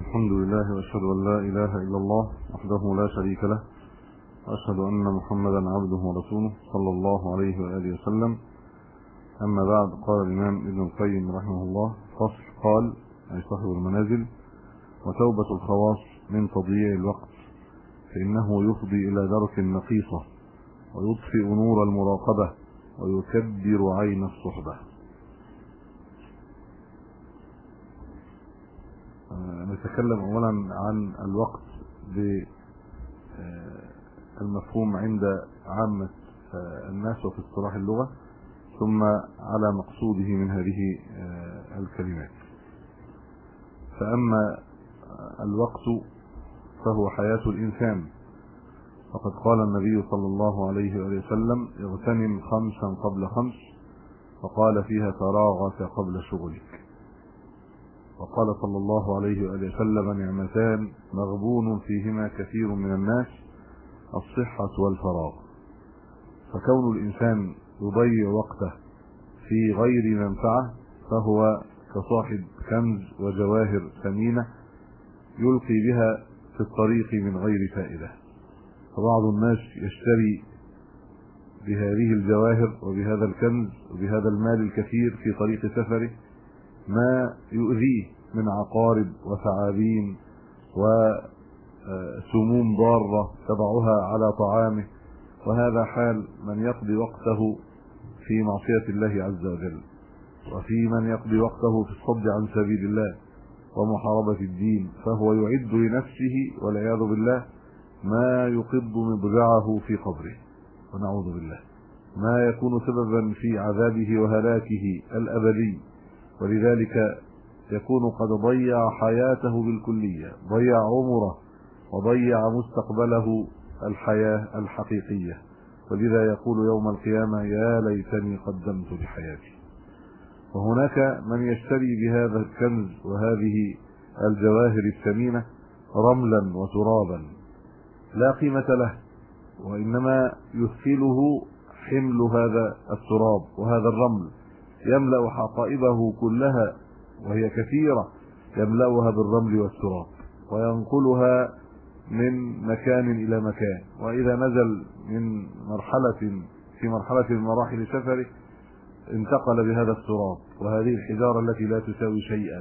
الحمد لله واشهد ان لا اله الا الله وحده لا شريك له، واشهد ان محمدا عبده ورسوله صلى الله عليه واله وسلم. اما بعد، قال الامام ابن القيم رحمه الله: فصل. قال اي صاحب المنازل: وتوبة الخواص من تضييع الوقت، فانه يفضي الى درك النقيصة ويطفئ نور المراقبة ويكبر عين الصحبة. نتكلم اولا عن الوقت بالمفهوم عند عامة الناس وفي اصطلاح اللغة، ثم على مقصوده من هذه الكلمات. فأما الوقت فهو حياة الإنسان، فقد قال النبي صلى الله عليه وآله وسلم: اغتنم 5 قبل 5، فقال فيها: فراغك قبل شغلك. وقال صلى الله عليه وآله وسلم: نعمتان مغبون فيهما كثير من الناس، الصحة والفراغ. فكون الإنسان يضيع وقته في غير منفعة فهو كصاحب كنز وجواهر ثمينة يلقي بها في الطريق من غير فائدة. فبعض الناس يشتري بهذه الجواهر وبهذا الكنز وبهذا المال الكثير في طريق سفره ما يؤذيه من عقارب وثعابين وسموم ضارة تضعها على طعامه، وهذا حال من يقضي وقته في معصية الله عز وجل، وفي من يقضي وقته في الصد عن سبيل الله ومحاربة الدين، فهو يعد لنفسه والعياذ بالله ما يقض مضجعه في قبره، ونعوذ بالله، ما يكون سببا في عذابه وهلاكه الأبدي. ولذلك يكون قد ضيع حياته بالكلية، ضيع عمره وضيع مستقبله الحياة الحقيقية، ولذا يقول يوم القيامة: يا ليتني قدمت لحياتي. وهناك من يشتري بهذا الكنز وهذه الجواهر الثمينة رملا وترابا لا قيمة له، وإنما يثقله حمل هذا التراب وهذا الرمل، يملأ حقائبه كلها وهي كثيرة، يملأها بالرمل والتراب وينقلها من مكان إلى مكان، وإذا نزل من مرحلة من مراحل سفره انتقل بهذا التراب وهذه الحجارة التي لا تساوي شيئا،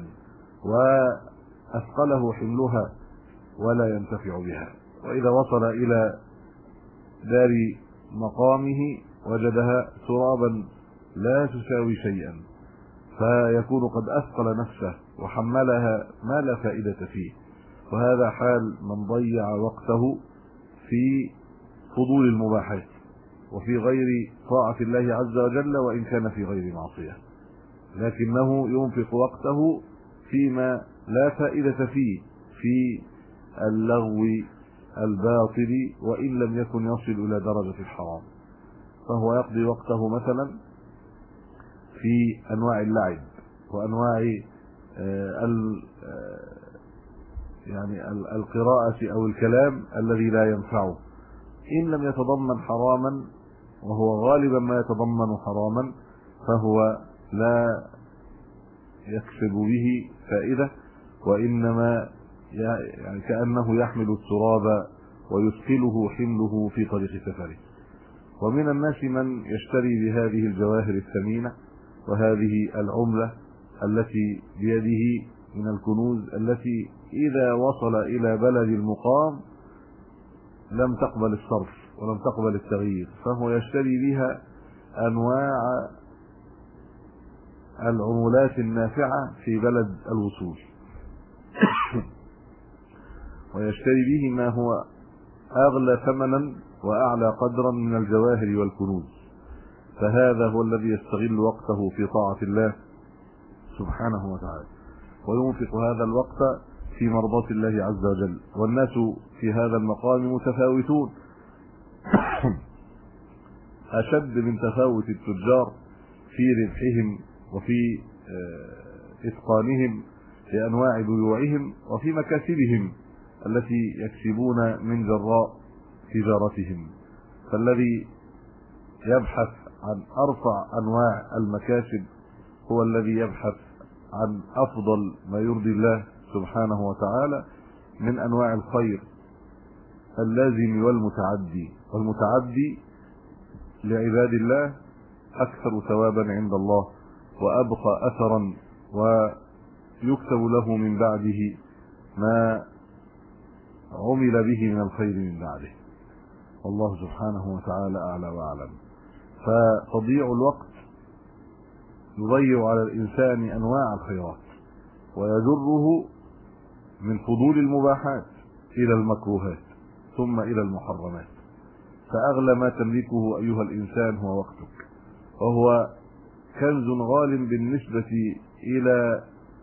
وأثقله حملها ولا ينتفع بها. وإذا وصل إلى دار مقامه وجدها ترابا لا تساوي شيئا، فيكون قد أثقل نفسه وحملها ما لا فائدة فيه. وهذا حال من ضيع وقته في فضول المباحات وفي غير طاعة الله عز وجل، وإن كان في غير معصية، لكنه ينفق وقته فيما لا فائدة فيه، في اللغو الباطل، وإن لم يكن يصل إلى درجة الحرام. فهو يقضي وقته مثلا في أنواع اللعب وأنواع القراءة أو الكلام الذي لا ينفعه، إن لم يتضمن حراما، وهو غالبا ما يتضمن حراما، فهو لا يكسب به فائدة، وإنما يعني كأنه يحمل التراب ويثقله حمله في طريق سفره. ومن الناس من يشتري بهذه الجواهر الثمينة وهذه العملة التي بيده من الكنوز، التي إذا وصل إلى بلد المقام لم تقبل الصرف ولم تقبل التغيير، فهو يشتري بها أنواع العملات النافعة في بلد الوصول ويشتري به ما هو أغلى ثمنا وأعلى قدرا من الجواهر والكنوز. فهذا هو الذي يستغل وقته في طاعة الله سبحانه وتعالى، وينفق هذا الوقت في مرضاة الله عز وجل. والناس في هذا المقام متفاوتون أشد من تفاوت التجار في ربحهم وفي إتقانهم لأنواع بيوعهم وفي مكاسبهم التي يكسبون من جراء تجارتهم. فالذي يبحث عن أرفع أنواع المكاسب هو الذي يبحث عن أفضل ما يرضي الله سبحانه وتعالى من أنواع الخير اللازم والمتعدي لعباد الله أكثر ثوابا عند الله وأبقى أثرا ويكتب له من بعده ما عمل به من الخير من بعده. والله سبحانه وتعالى أعلى وأعلم. فتضييع الوقت يضيع على الإنسان أنواع الخيرات ويجره من فضول المباحات إلى المكروهات ثم إلى المحرمات. فأغلى ما تملكه أيها الإنسان هو وقتك، وهو كنز غال بالنسبة إلى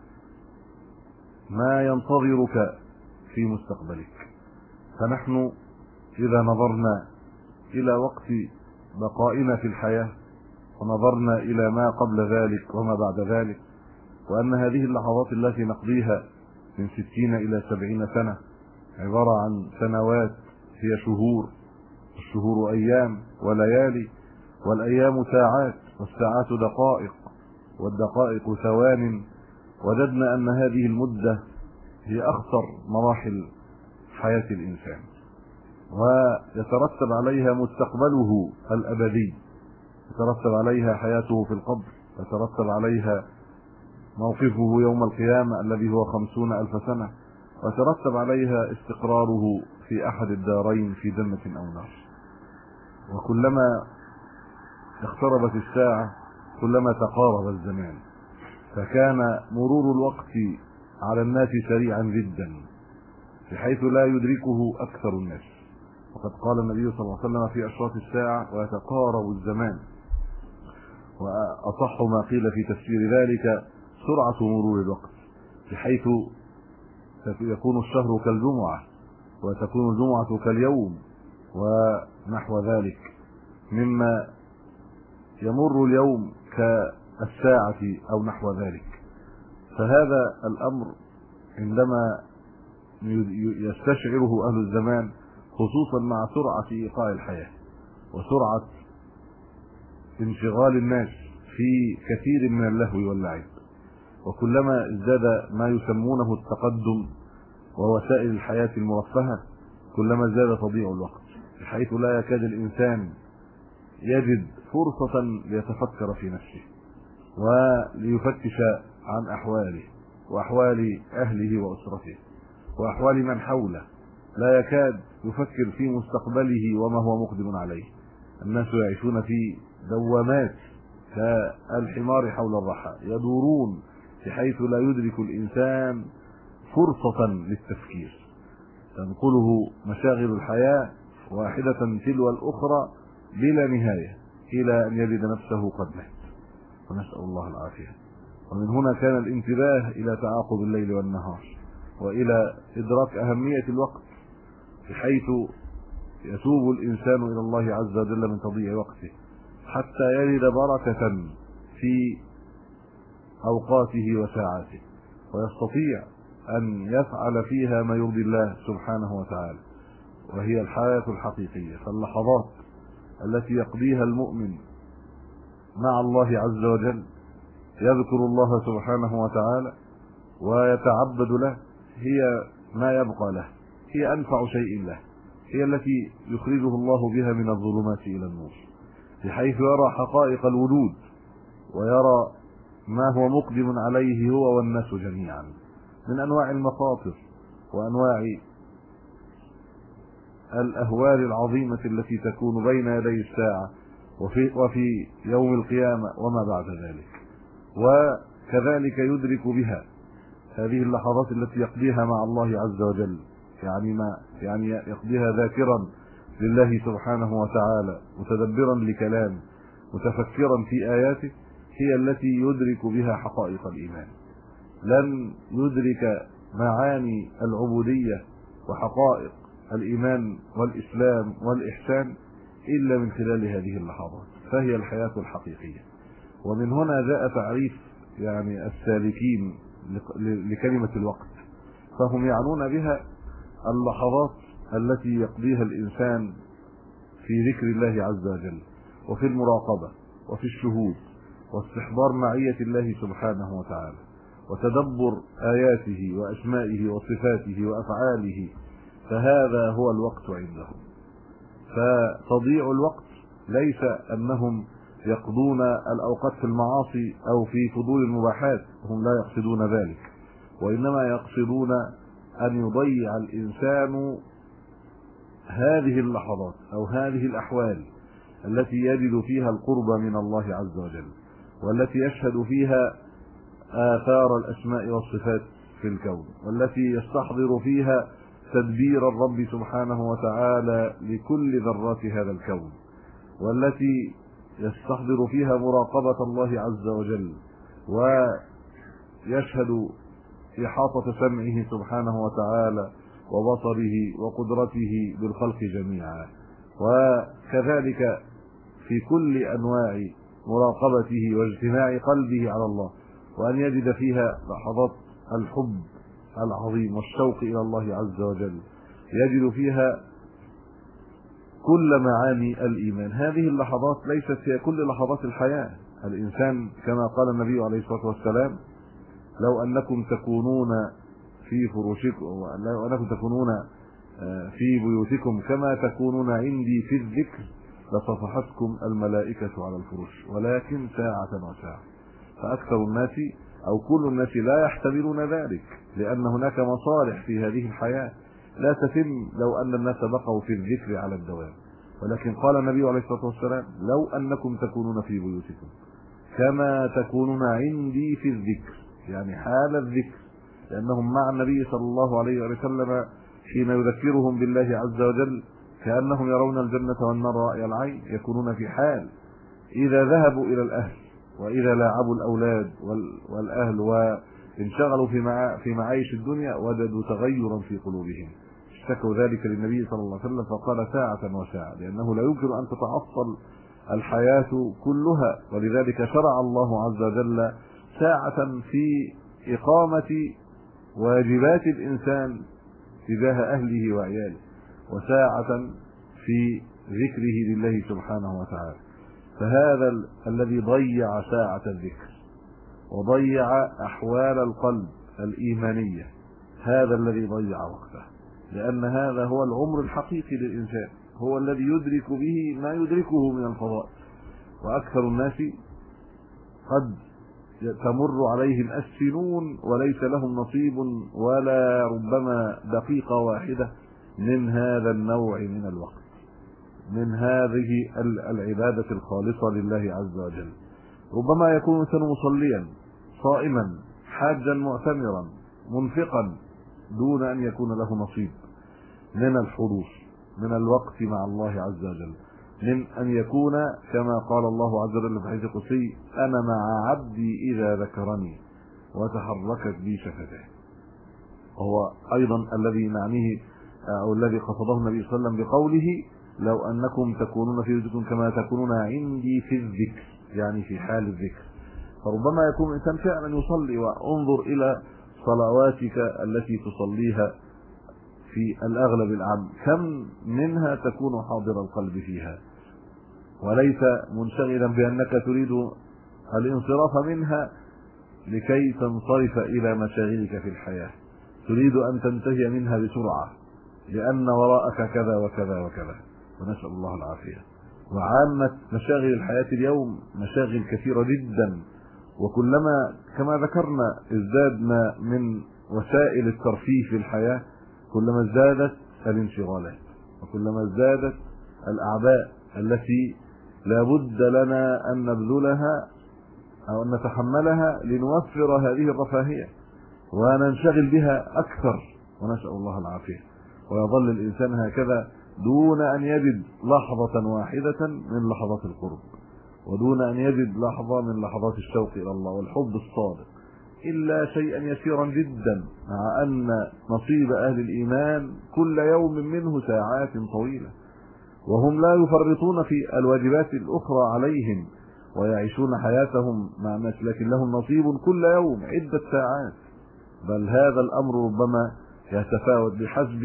ما ينتظرك في مستقبلك. فنحن إذا نظرنا إلى وقت بقائنا في الحياة ونظرنا إلى ما قبل ذلك وما بعد ذلك، وأن هذه اللحظات التي نقضيها من 60 إلى 70 سنة عبارة عن سنوات هي شهور، الشهور أيام وليالي، والأيام ساعات، والساعات دقائق، والدقائق ثوان. وجدنا أن هذه المدة هي أخطر مراحل حياة الإنسان، ويترتب عليها مستقبله الأبدي، يترتب عليها حياته في القبر، يترتب عليها موقفه يوم القيامة الذي هو 50,000 سنة، ويترتب عليها استقراره في أحد الدارين في جنة أو نار. وكلما اقتربت الساعة كلما تقارب الزمان، فكان مرور الوقت على الناس سريعا جدا بحيث لا يدركه أكثر الناس. وقد قال النبي صلى الله عليه وسلم في أشراط الساعة: ويتقارب الزمان. وأصح ما قيل في تفسير ذلك سرعة مرور الوقت، بحيث يكون الشهر كالجمعة وتكون الجمعة كاليوم ونحو ذلك، مما يمر اليوم كالساعة أو نحو ذلك. فهذا الأمر عندما يستشعره أهل الزمان، خصوصا مع سرعة إيقاع الحياة وسرعة انشغال الناس في كثير من اللهو واللعب، وكلما ازداد ما يسمونه التقدم ووسائل الحياة المرفهة كلما زاد تضييع الوقت، بحيث لا يكاد الإنسان يجد فرصة ليتفكر في نفسه وليفتش عن أحواله وأحوال أهله وأسرته وأحوال من حوله. لا يكاد يفكر في مستقبله وما هو مقدم عليه. الناس يعيشون في دوامات كالحمار حول الرحى، يدورون بحيث لا يدرك الإنسان فرصة للتفكير. تنقله مشاغل الحياة واحدة تلو الأخرى بلا نهاية إلى أن يجد نفسه قد مات، ونسأل الله العافية. ومن هنا كان الانتباه إلى تعاقب الليل والنهار وإلى إدراك أهمية الوقت، بحيث يتوب الإنسان إلى الله عز وجل من تضييع وقته حتى يجد بركة في أوقاته وساعاته، ويستطيع أن يفعل فيها ما يرضي الله سبحانه وتعالى، وهي الحياة الحقيقية. فاللحظات التي يقضيها المؤمن مع الله عز وجل يذكر الله سبحانه وتعالى ويتعبد له هي ما يبقى له، هي أنفع شيء له، هي التي يخرجه الله بها من الظلمات إلى النور، بحيث يرى حقائق الوجود ويرى ما هو مقدم عليه هو والناس جميعا من أنواع المخاطر وأنواع الأهوال العظيمة التي تكون بين يدي الساعة وفي يوم القيامة وما بعد ذلك. وكذلك يدرك بها هذه اللحظات التي يقضيها مع الله عز وجل، يعني يقضيها ذاكرا لله سبحانه وتعالى، متدبرا لكلامه، متفكرا في آياته، هي التي يدرك بها حقائق الإيمان. لن يدرك معاني العبودية وحقائق الإيمان والإسلام والإحسان إلا من خلال هذه اللحظات، فهي الحياة الحقيقية. ومن هنا جاء تعريف السالكين لكلمة الوقت، فهم يعنون بها اللحظات التي يقضيها الإنسان في ذكر الله عز وجل وفي المراقبة وفي الشهود واستحضار معية الله سبحانه وتعالى وتدبر آياته وأسمائه وصفاته وأفعاله، فهذا هو الوقت عندهم. فتضيع الوقت ليس أنهم يقضون الأوقات في المعاصي أو في فضول المباحات، هم لا يقصدون ذلك، وإنما يقصدون أن يضيع الإنسان هذه اللحظات أو هذه الأحوال التي يجد فيها القرب من الله عز وجل، والتي يشهد فيها آثار الأسماء والصفات في الكون، والتي يستحضر فيها تدبير الرب سبحانه وتعالى لكل ذرات هذا الكون، والتي يستحضر فيها مراقبة الله عز وجل، ويشهد إحاطة سمعه سبحانه وتعالى وبصره وقدرته بالخلق جميعا، وكذلك في كل أنواع مراقبته واجتماع قلبه على الله، وأن يجد فيها لحظات الحب العظيم والشوق إلى الله عز وجل، يجد فيها كل معاني الإيمان. هذه اللحظات ليست هي كل لحظات الحياة. الإنسان كما قال النبي عليه الصلاة والسلام: لو أنكم تكونون في فروشكم، لو أنكم تكونون في بيوتكم كما تكونون عندي في الذكر لصفحتكم الملائكة على الفروش، ولكن ساعة وساعة. فأكثر الناس أو كل الناس لا يحتملون ذلك، لأن هناك مصالح في هذه الحياة لا تتم لو أن الناس بقوا في الذكر على الدوام. ولكن قال النبي عليه الصلاة والسلام: لو أنكم تكونون في بيوتكم كما تكونون عندي في الذكر، يعني حال الذكر، لأنهم مع النبي صلى الله عليه وسلم حين يذكرهم بالله عز وجل كأنهم يرون الجنة والنار رأي العين، يكونون في حال إذا ذهبوا إلى الأهل وإذا لاعبوا الأولاد والأهل وانشغلوا في معايش الدنيا وجدوا تغيرا في قلوبهم، اشتكوا ذلك للنبي صلى الله عليه وسلم فقال: ساعة وساعة، لأنه لا يمكن أن تتعطل الحياة كلها. ولذلك شرع الله عز وجل ساعة في إقامة واجبات الإنسان تجاه أهله وعياله، وساعة في ذكره لله سبحانه وتعالى. فهذا الذي ضيع ساعة الذكر وضيع أحوال القلب الإيمانية، هذا الذي ضيع وقته، لأن هذا هو العمر الحقيقي للإنسان، هو الذي يدرك به ما يدركه من الفضائل. وأكثر الناس قد تمر عليهم السنون وليس لهم نصيب ولا ربما دقيقة واحدة من هذا النوع من الوقت، من هذه العبادة الخالصة لله عز وجل. ربما يكون الإنسان مصليا صائما حاجا معتمرا منفقا دون أن يكون له نصيب من الحضور، من الوقت مع الله عز وجل، من أن يكون كما قال الله عز وجل في حديث قدسي: أنا مع عبدي إذا ذكرني وتحركت بي شفتاه. وهو أيضا الذي معنيه أو الذي قصده النبي صلى الله عليه وسلم بقوله: لو أنكم تكونون في بيوتكم كما تكونون عندي في الذكر، يعني في حال الذكر. فربما يكون الإنسان فعلا يصلي، وانظر إلى صلواتك التي تصليها في الأغلب العام كم منها تكون حاضر القلب فيها، وليس منشغلا بأنك تريد الانصراف منها لكي تنصرف إلى مشاغلك في الحياة، تريد أن تنتهي منها بسرعة لأن وراءك كذا وكذا وكذا، ونسأل الله العافية. وعامة مشاغل الحياة اليوم مشاغل كثيرة جدا، وكلما كما ذكرنا ازدادنا من وسائل الترفيه في الحياة كلما ازدادت الانشغالات، وكلما ازدادت الأعباء التي لا بد لنا أن نبذلها أو أن نتحملها لنوفر هذه الرفاهية وننشغل بها أكثر، ونسأل الله العافية. ويظل الإنسان هكذا دون أن يجد لحظة واحدة من لحظات القرب، ودون أن يجد لحظة من لحظات الشوق إلى الله والحب الصادق، إلا شيئا يسيرا جدا، مع أن نصيب أهل الإيمان كل يوم منه ساعات طويلة، وهم لا يفرطون في الواجبات الأخرى عليهم ويعيشون حياتهم مع الناس، لكن لهم نصيب كل يوم عدة ساعات. بل هذا الأمر ربما يتفاوت بحسب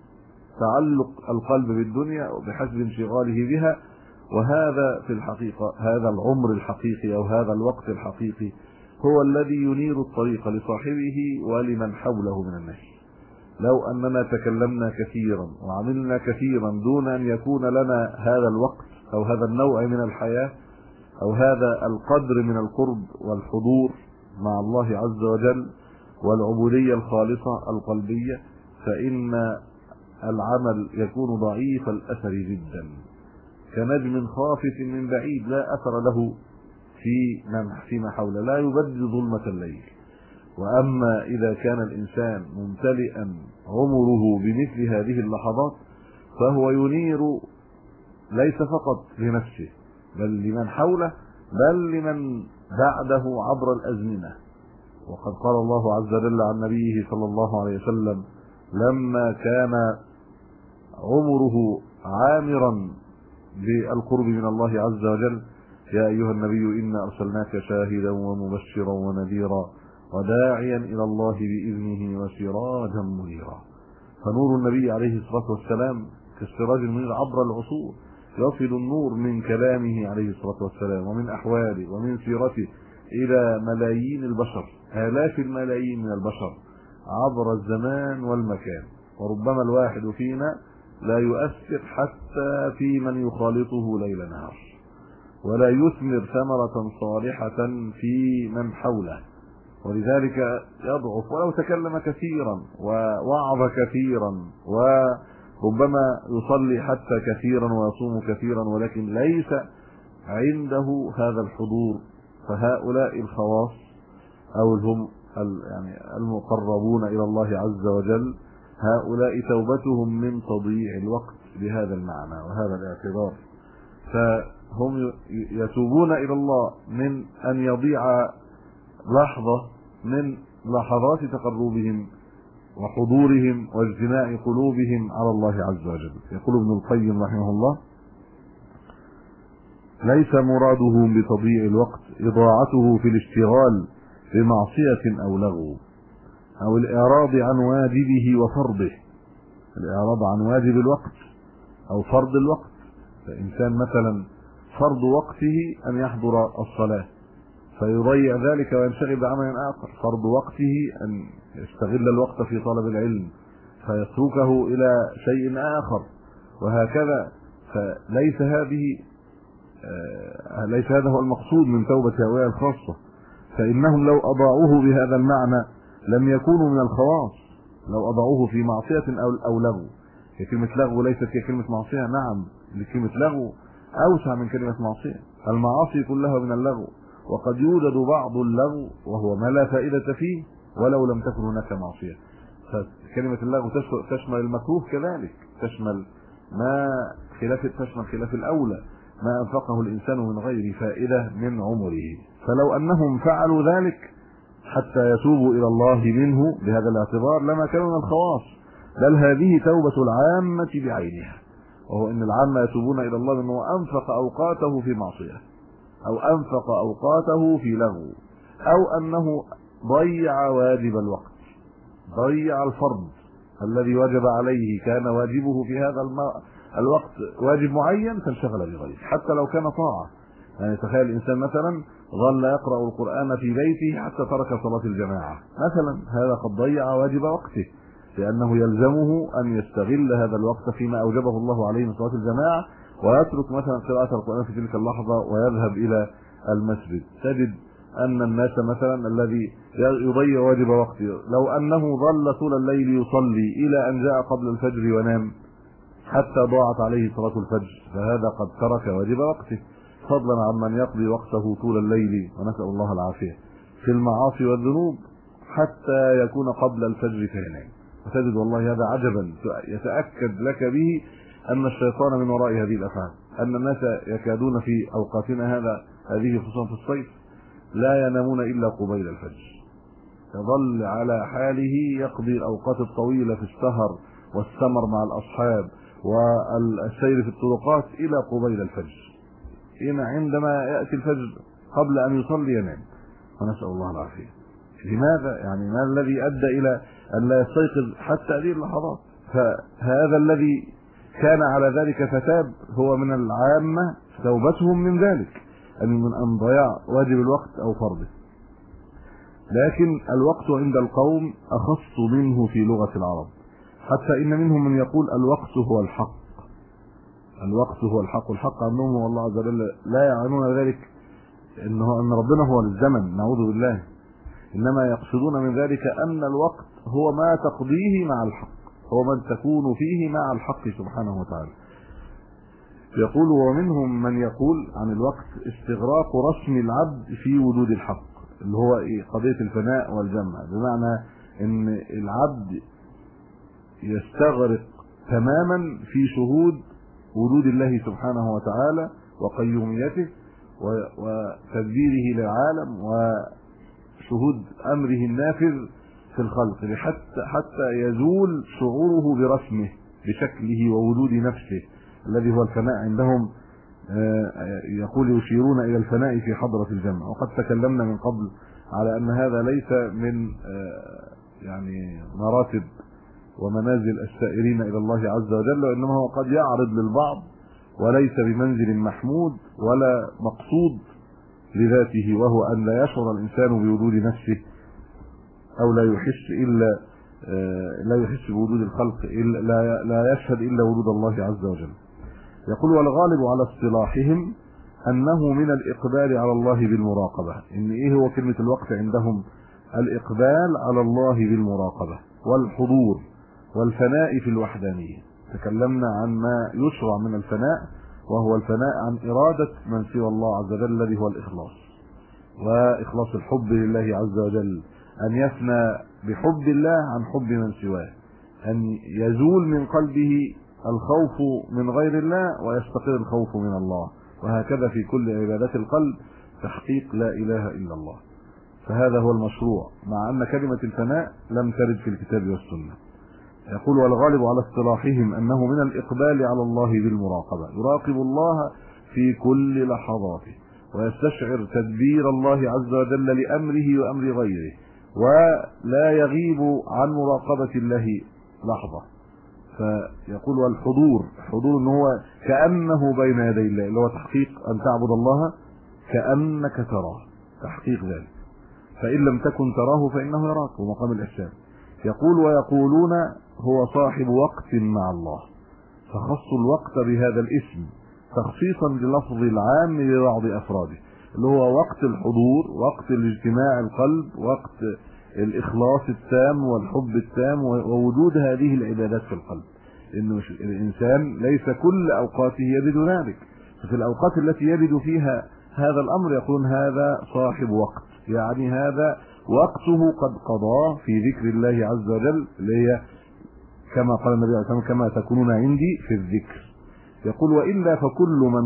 تعلق القلب بالدنيا وبحسب انشغاله بها. وهذا في الحقيقة هذا العمر الحقيقي أو هذا الوقت الحقيقي هو الذي ينير الطريق لصاحبه ولمن حوله من الناس. لو أننا تكلمنا كثيرا وعملنا كثيرا دون أن يكون لنا هذا الوقت أو هذا النوع من الحياة أو هذا القدر من القرب والحضور مع الله عز وجل والعبودية الخالصة القلبية، فإن العمل يكون ضعيف الأثر جدا، كنجم خافت من بعيد لا أثر له فيما حوله، لا يبدد ظلمة الليل. وأما إذا كان الإنسان ممتلئا عمره بمثل هذه اللحظات فهو ينير ليس فقط لنفسه بل لمن حوله بل لمن بعده عبر الأزمنة. وقد قال الله عز وجل عن نبيه صلى الله عليه وسلم لما كان عمره عامرا بالقرب من الله عز وجل: يا أيها النبي إنا أرسلناك شاهدا ومبشرا ونذيرا وداعيا إلى الله بإذنه وسراجا منيرا. فنور النبي عليه الصلاة والسلام كالسراج المنير عبر العصور، يصل النور من كلامه عليه الصلاة والسلام ومن أحواله ومن سيرته إلى ملايين البشر، آلاف الملايين من البشر عبر الزمان والمكان. وربما الواحد فينا لا يؤثر حتى في من يخالطه ليل نهار، ولا يثمر ثمرة صالحة في من حوله، ولذلك يضعف ولو تكلم كثيرا ووعظ كثيرا وربما يصلي حتى كثيرا ويصوم كثيرا، ولكن ليس عنده هذا الحضور. فهؤلاء الخواص أو هم يعني المقربون إلى الله عز وجل، هؤلاء توبتهم من تضييع الوقت بهذا المعنى وهذا الاعتبار، فهم يتوبون إلى الله من أن يضيع لحظة من لحظات تقربهم وحضورهم واجتماع قلوبهم على الله عز وجل. يقول ابن القيم رحمه الله: ليس مرادهم بتضييع الوقت إضاعته في الاشتغال بمعصية أو لغو أو الإعراض عن واجبه وفرضه، الإعراض عن واجب الوقت أو فرض الوقت. فإنسان مثلا فرض وقته أن يحضر الصلاة فيضيع ذلك وينشغل بعمل آخر، فرض وقته أن يستغل الوقت في طلب العلم فيتركه إلى شيء آخر، وهكذا. ليس هذا هو المقصود من توبة هؤلاء الخاصة، فإنهم لو أضاعوه بهذا المعنى لم يكونوا من الخواص، لو أضاعوه في معصية أو لغو. كلمة لغو ليست كلمة معصية، نعم، لكلمة لغو أوسع من كلمة معصية. المعاصي كلها من اللغو، وقد يوجد بعض اللغو وهو ما لا فائدة فيه ولو لم تكن هناك معصية. فكلمة اللغو تشمل المكروه، كذلك تشمل خلاف الأولى، ما أنفقه الإنسان من غير فائدة من عمره. فلو أنهم فعلوا ذلك حتى يتوبوا إلى الله منه بهذا الاعتبار لما كانوا من الخواص، بل هذه توبة العامة بعينها، وهو أن العامة يتوبون إلى الله أنه أنفق أوقاته في معصية أو أنفق أوقاته في لغو، أو أنه ضيع واجب الوقت، ضيع الفرض الذي وجب عليه، كان واجبه في هذا الوقت واجب معين فانشغل بغيره حتى لو كان طاعة. يعني تخيل الإنسان مثلا ظل يقرأ القرآن في بيته حتى ترك صلاة الجماعة مثلا، هذا قد ضيع واجب وقته، لأنه يلزمه أن يستغل هذا الوقت فيما أوجبه الله عليه من صلاة الجماعة، ويترك مثلا قراءة القرآن في تلك اللحظة ويذهب إلى المسجد. تجد أن الناس مثلا الذي يضيع واجب وقته لو أنه ظل طول الليل يصلي إلى أن جاء قبل الفجر ونام حتى ضاعت عليه صلاة الفجر، فهذا قد ترك واجب وقته، فضلا عمن يقضي وقته طول الليل ونسأل الله العافية في المعاصي والذنوب حتى يكون قبل الفجر فينام. فتجد والله هذا عجبا يتأكد لك به أن الشيطان من وراء هذه الأفعال، أن الناس يكادون في أوقاتنا هذه خصوصا في الصيف لا ينامون إلا قبيل الفجر، يظل على حاله يقضي الأوقات الطويلة في السهر والسمر مع الأصحاب والسير في الطرقات إلى قبيل الفجر. هنا عندما يأتي الفجر قبل أن يصلي ينام، ونسأل الله العافية. لماذا؟ يعني ما الذي أدى إلى أن لا يستيقظ حتى هذه اللحظات؟ فهذا الذي كان على ذلك فتاب هو من العامة توبتهم من ذلك، من ضياع واجب الوقت أو فرضه. لكن الوقت عند القوم أخص منه في لغة العرب، حتى إن منهم من يقول الوقت هو الحق. الوقت هو الحق، والحق عندهم هو الله عز وجل، لا يعنون ذلك ان ربنا هو الزمن، نعوذ بالله، انما يقصدون من ذلك ان الوقت هو ما تقضيه مع الحق، هو من تكون فيه مع الحق سبحانه وتعالى. يقول ومنهم من يقول عن الوقت استغراق رسم العبد في وجود الحق، اللي هو قضية الفناء والجمع، بمعنى ان العبد يستغرق تماما في شهود وجود الله سبحانه وتعالى وقيوميته وتدبيره للعالم وشهود امره النافذ في الخلق، حتى يزول شعوره برسمه بشكله ووجود نفسه الذي هو الفناء عندهم. يقول يشيرون الى الفناء في حضرة الجمع، وقد تكلمنا من قبل على ان هذا ليس من يعني مراتب ومنازل السائرين الى الله عز وجل، وانما هو قد يعرض للبعض وليس بمنزل محمود ولا مقصود لذاته، وهو ان لا يشعر الانسان بوجود نفسه او لا يحس بوجود الخلق، لا يشهد الا وجود الله عز وجل. يقول والغالب على اصطلاحهم انه من الاقبال على الله بالمراقبه. ان ايه هو كلمه الوقت عندهم؟ الاقبال على الله بالمراقبه والحضور والفناء في الوحدانيه. تكلمنا عن ما يشرع من الفناء، وهو الفناء عن إرادة من سوى الله عز وجل الذي هو الإخلاص، وإخلاص الحب لله عز وجل، أن يفنى بحب الله عن حب من سواه، أن يزول من قلبه الخوف من غير الله ويستقر الخوف من الله، وهكذا في كل عبادات القلب تحقيق لا إله إلا الله. فهذا هو المشروع، مع أن كلمة الفناء لم ترد في الكتاب والسنة. يقول والغالب على اصطلاحهم انه من الاقبال على الله بالمراقبه، يراقب الله في كل لحظاته ويستشعر تدبير الله عز وجل لامره وامر غيره، ولا يغيب عن مراقبه الله لحظه. فيقول والحضور، حضور ان هو كانه بين يدي الله، اللي هو تحقيق ان تعبد الله كانك تراه، تحقيق ذلك، فان لم تكن تراه فانه يراك، ومقام الاحسان. يقول ويقولون هو صاحب وقت مع الله، فخصوا الوقت بهذا الاسم تخصيصا للفظ العام لبعض افراده، اللي هو وقت الحضور، وقت الاجتماع القلب، وقت الاخلاص التام والحب التام ووجود هذه العبادات في القلب. انه الانسان ليس كل اوقاته يجد ذلك، ففي الاوقات التي يجد فيها هذا الامر يكون هذا صاحب وقت، يعني هذا وقته قد قضاه في ذكر الله عز وجل، اللي هي كما قال النبي عليه الصلاه والسلام كما تكونون عندي في الذكر. يقول والا فكل من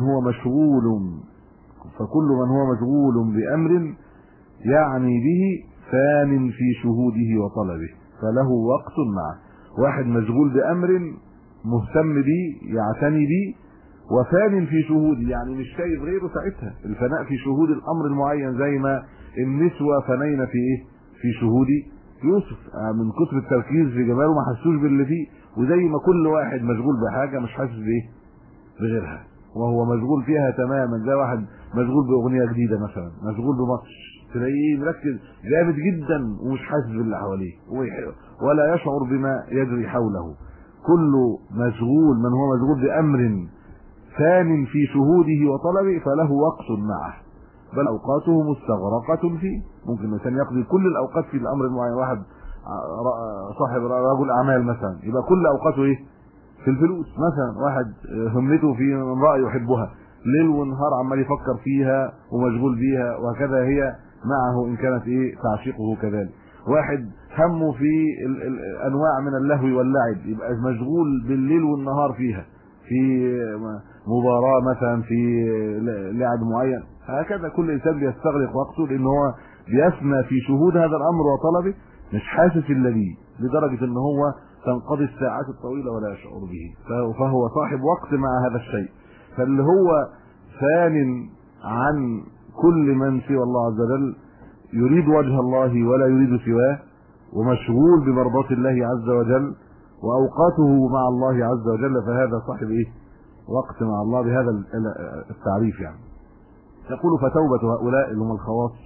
هو مشغول بامر يعني به فان في شهوده وطلبه فله وقت معه. واحد مشغول بامر مهتم به يعتني به وفان في شهوده، يعني مش شايف غيره ساعتها، الفناء في شهود الامر المعين، زي ما النسوة فنينا في ايه؟ في شهود يوسف، من كثر التركيز في جماله ما حسوش باللي فيه. وزي ما كل واحد مشغول بحاجة مش حاسس بايه؟ بغيرها، وهو مشغول فيها تماما. زي واحد مشغول باغنية جديدة مثلا، مشغول بماتش، تلاقيه مركز جامد جدا ومش حاسس باللي حواليه ولا يشعر بما يجري حوله. كله مشغول، من هو مشغول بامر ثان في شهوده وطلبه فله وقت معه، بل اوقاته مستغرقة فيه. ممكن الانسان يقضي كل الاوقات في الامر المعين. واحد صاحب رجل اعمال مثلا، يبقى كل اوقاته ايه؟ في الفلوس مثلا. واحد همته في امرأة يحبها، ليل ونهار عمال يفكر فيها ومشغول بيها، وهكذا هي معه ان كانت ايه؟ تعشقه كذلك. واحد همه في انواع من اللهو واللعب، يبقى مشغول بالليل والنهار فيها، في مباراة مثلا، في لعب معين. هكذا كل انسان بيستغرق وقته، لان هو بيفنى في شهود هذا الامر وطلبه، مش حاسس الا بيه، لدرجة ان هو تنقضي الساعات الطويلة ولا يشعر به، فهو صاحب وقت مع هذا الشيء. فاللي هو فان عن كل من سوى الله عز وجل، يريد وجه الله ولا يريد سواه، ومشغول بمرضاة الله عز وجل، واوقاته مع الله عز وجل، فهذا صاحب ايه؟ وقت مع الله بهذا التعريف يعني. يقول فتوبة هؤلاء اللي هم الخواص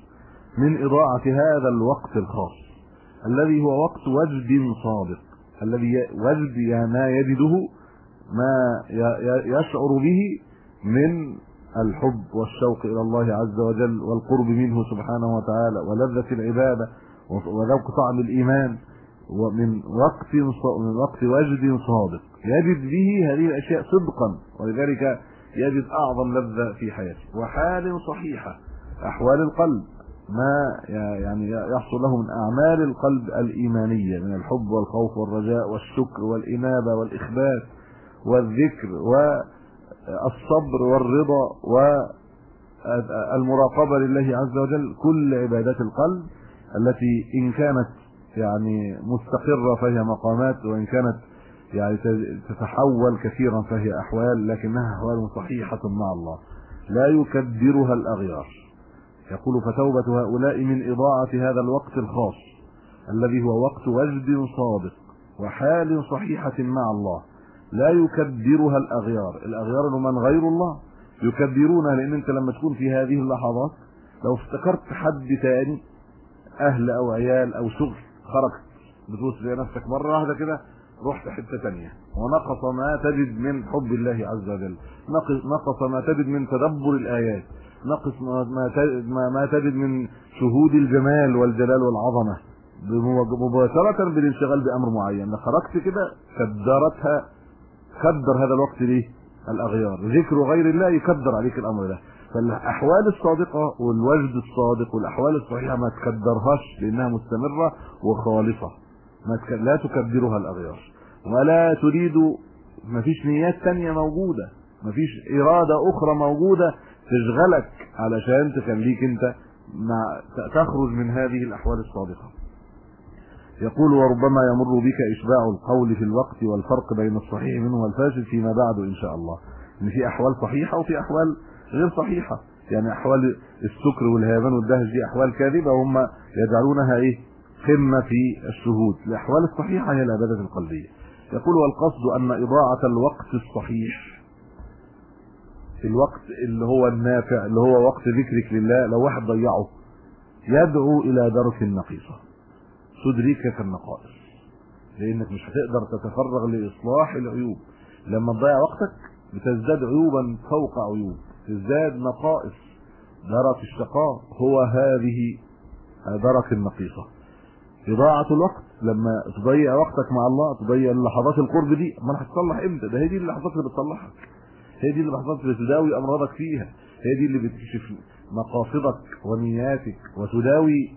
من إضاعة هذا الوقت الخاص الذي هو وقت وجد صادق، الذي وجد ما يجده، ما يشعر به من الحب والشوق إلى الله عز وجل والقرب منه سبحانه وتعالى ولذة العبادة وذوق طعم الإيمان، ومن وقت وجد صادق يجد به هذه الأشياء صدقا، ولذلك يجد أعظم لذة في حياته. وحال صحيحة، أحوال القلب، ما يعني يحصل له من أعمال القلب الإيمانية من الحب والخوف والرجاء والشكر والإنابة والإخبات والذكر والصبر والرضا والمراقبة لله عز وجل. كل عبادات القلب التي إن كانت يعني مستقرة فهي مقامات، وإن كانت يعني تتحول كثيرا فهي أحوال، لكنها أحوال صحيحة مع الله لا يكدرها الأغيار. يقول فتوبة هؤلاء من إضاعة هذا الوقت الخاص الذي هو وقت وجد صادق وحال صحيحة مع الله لا يكدرها الأغيار. الأغيار من غير الله يكدرونها، لأن أنت لما تكون في هذه اللحظات لو افتكرت حد تاني، أهل أو عيال أو شغل، خرجت بتبص زي نفسك مرة واحدة كده رحت حتة تانية، ونقص ما تجد من حب الله عز وجل، نقص ما تجد من تدبر الآيات، نقص ما تجد من شهود الجمال والجلال والعظمة مباشرة بالانشغال بأمر معين. خرجت كده كدر هذا الوقت ليه الأغيار، ذكر غير الله يكدر عليك الأمر ده. فالأحوال الصادقة والوجد الصادق والأحوال الصحيحة ما تكدرهاش لأنها مستمرة وخالصة، لا تكدرها الأغيار، ولا تريد، ما فيش نيات تانية موجودة، ما فيش إرادة أخرى موجودة تشغلك علشان تخليك أنت تخرج من هذه الأحوال الصادقة. يقول وربما يمر بك إشباع القول في الوقت والفرق بين الصحيح منه والفاسد فيما بعد إن شاء الله. إن في أحوال صحيحة وفي أحوال غير صحيحة، يعني أحوال السكر والهيبان والدهش دي أحوال كاذبة وهم يجعلونها قمة في الشهود. الأحوال الصحيحة هي العبادة القلبية. يقول والقصد أن إضاعة الوقت الصحيح، الوقت اللي هو النافع اللي هو وقت ذكرك لله، لو واحد ضيعه يدعو إلى درك النقيصة، تدركك النقائص، لأنك مش هتقدر تتفرغ لإصلاح العيوب. لما تضيع وقتك بتزداد عيوبا فوق عيوب، تزداد نقائص. درك الشقاء هو هذه درك النقيصة. إضاعة الوقت لما تضيع وقتك مع الله، تضيع لحظات القرب دي، ما هتصلح امتى؟ ده هي دي اللحظات اللي بتصلحك، هي دي اللحظات اللي تداوي امراضك فيها، هي دي اللي بتكشف مقاصدك ونياتك وتداوي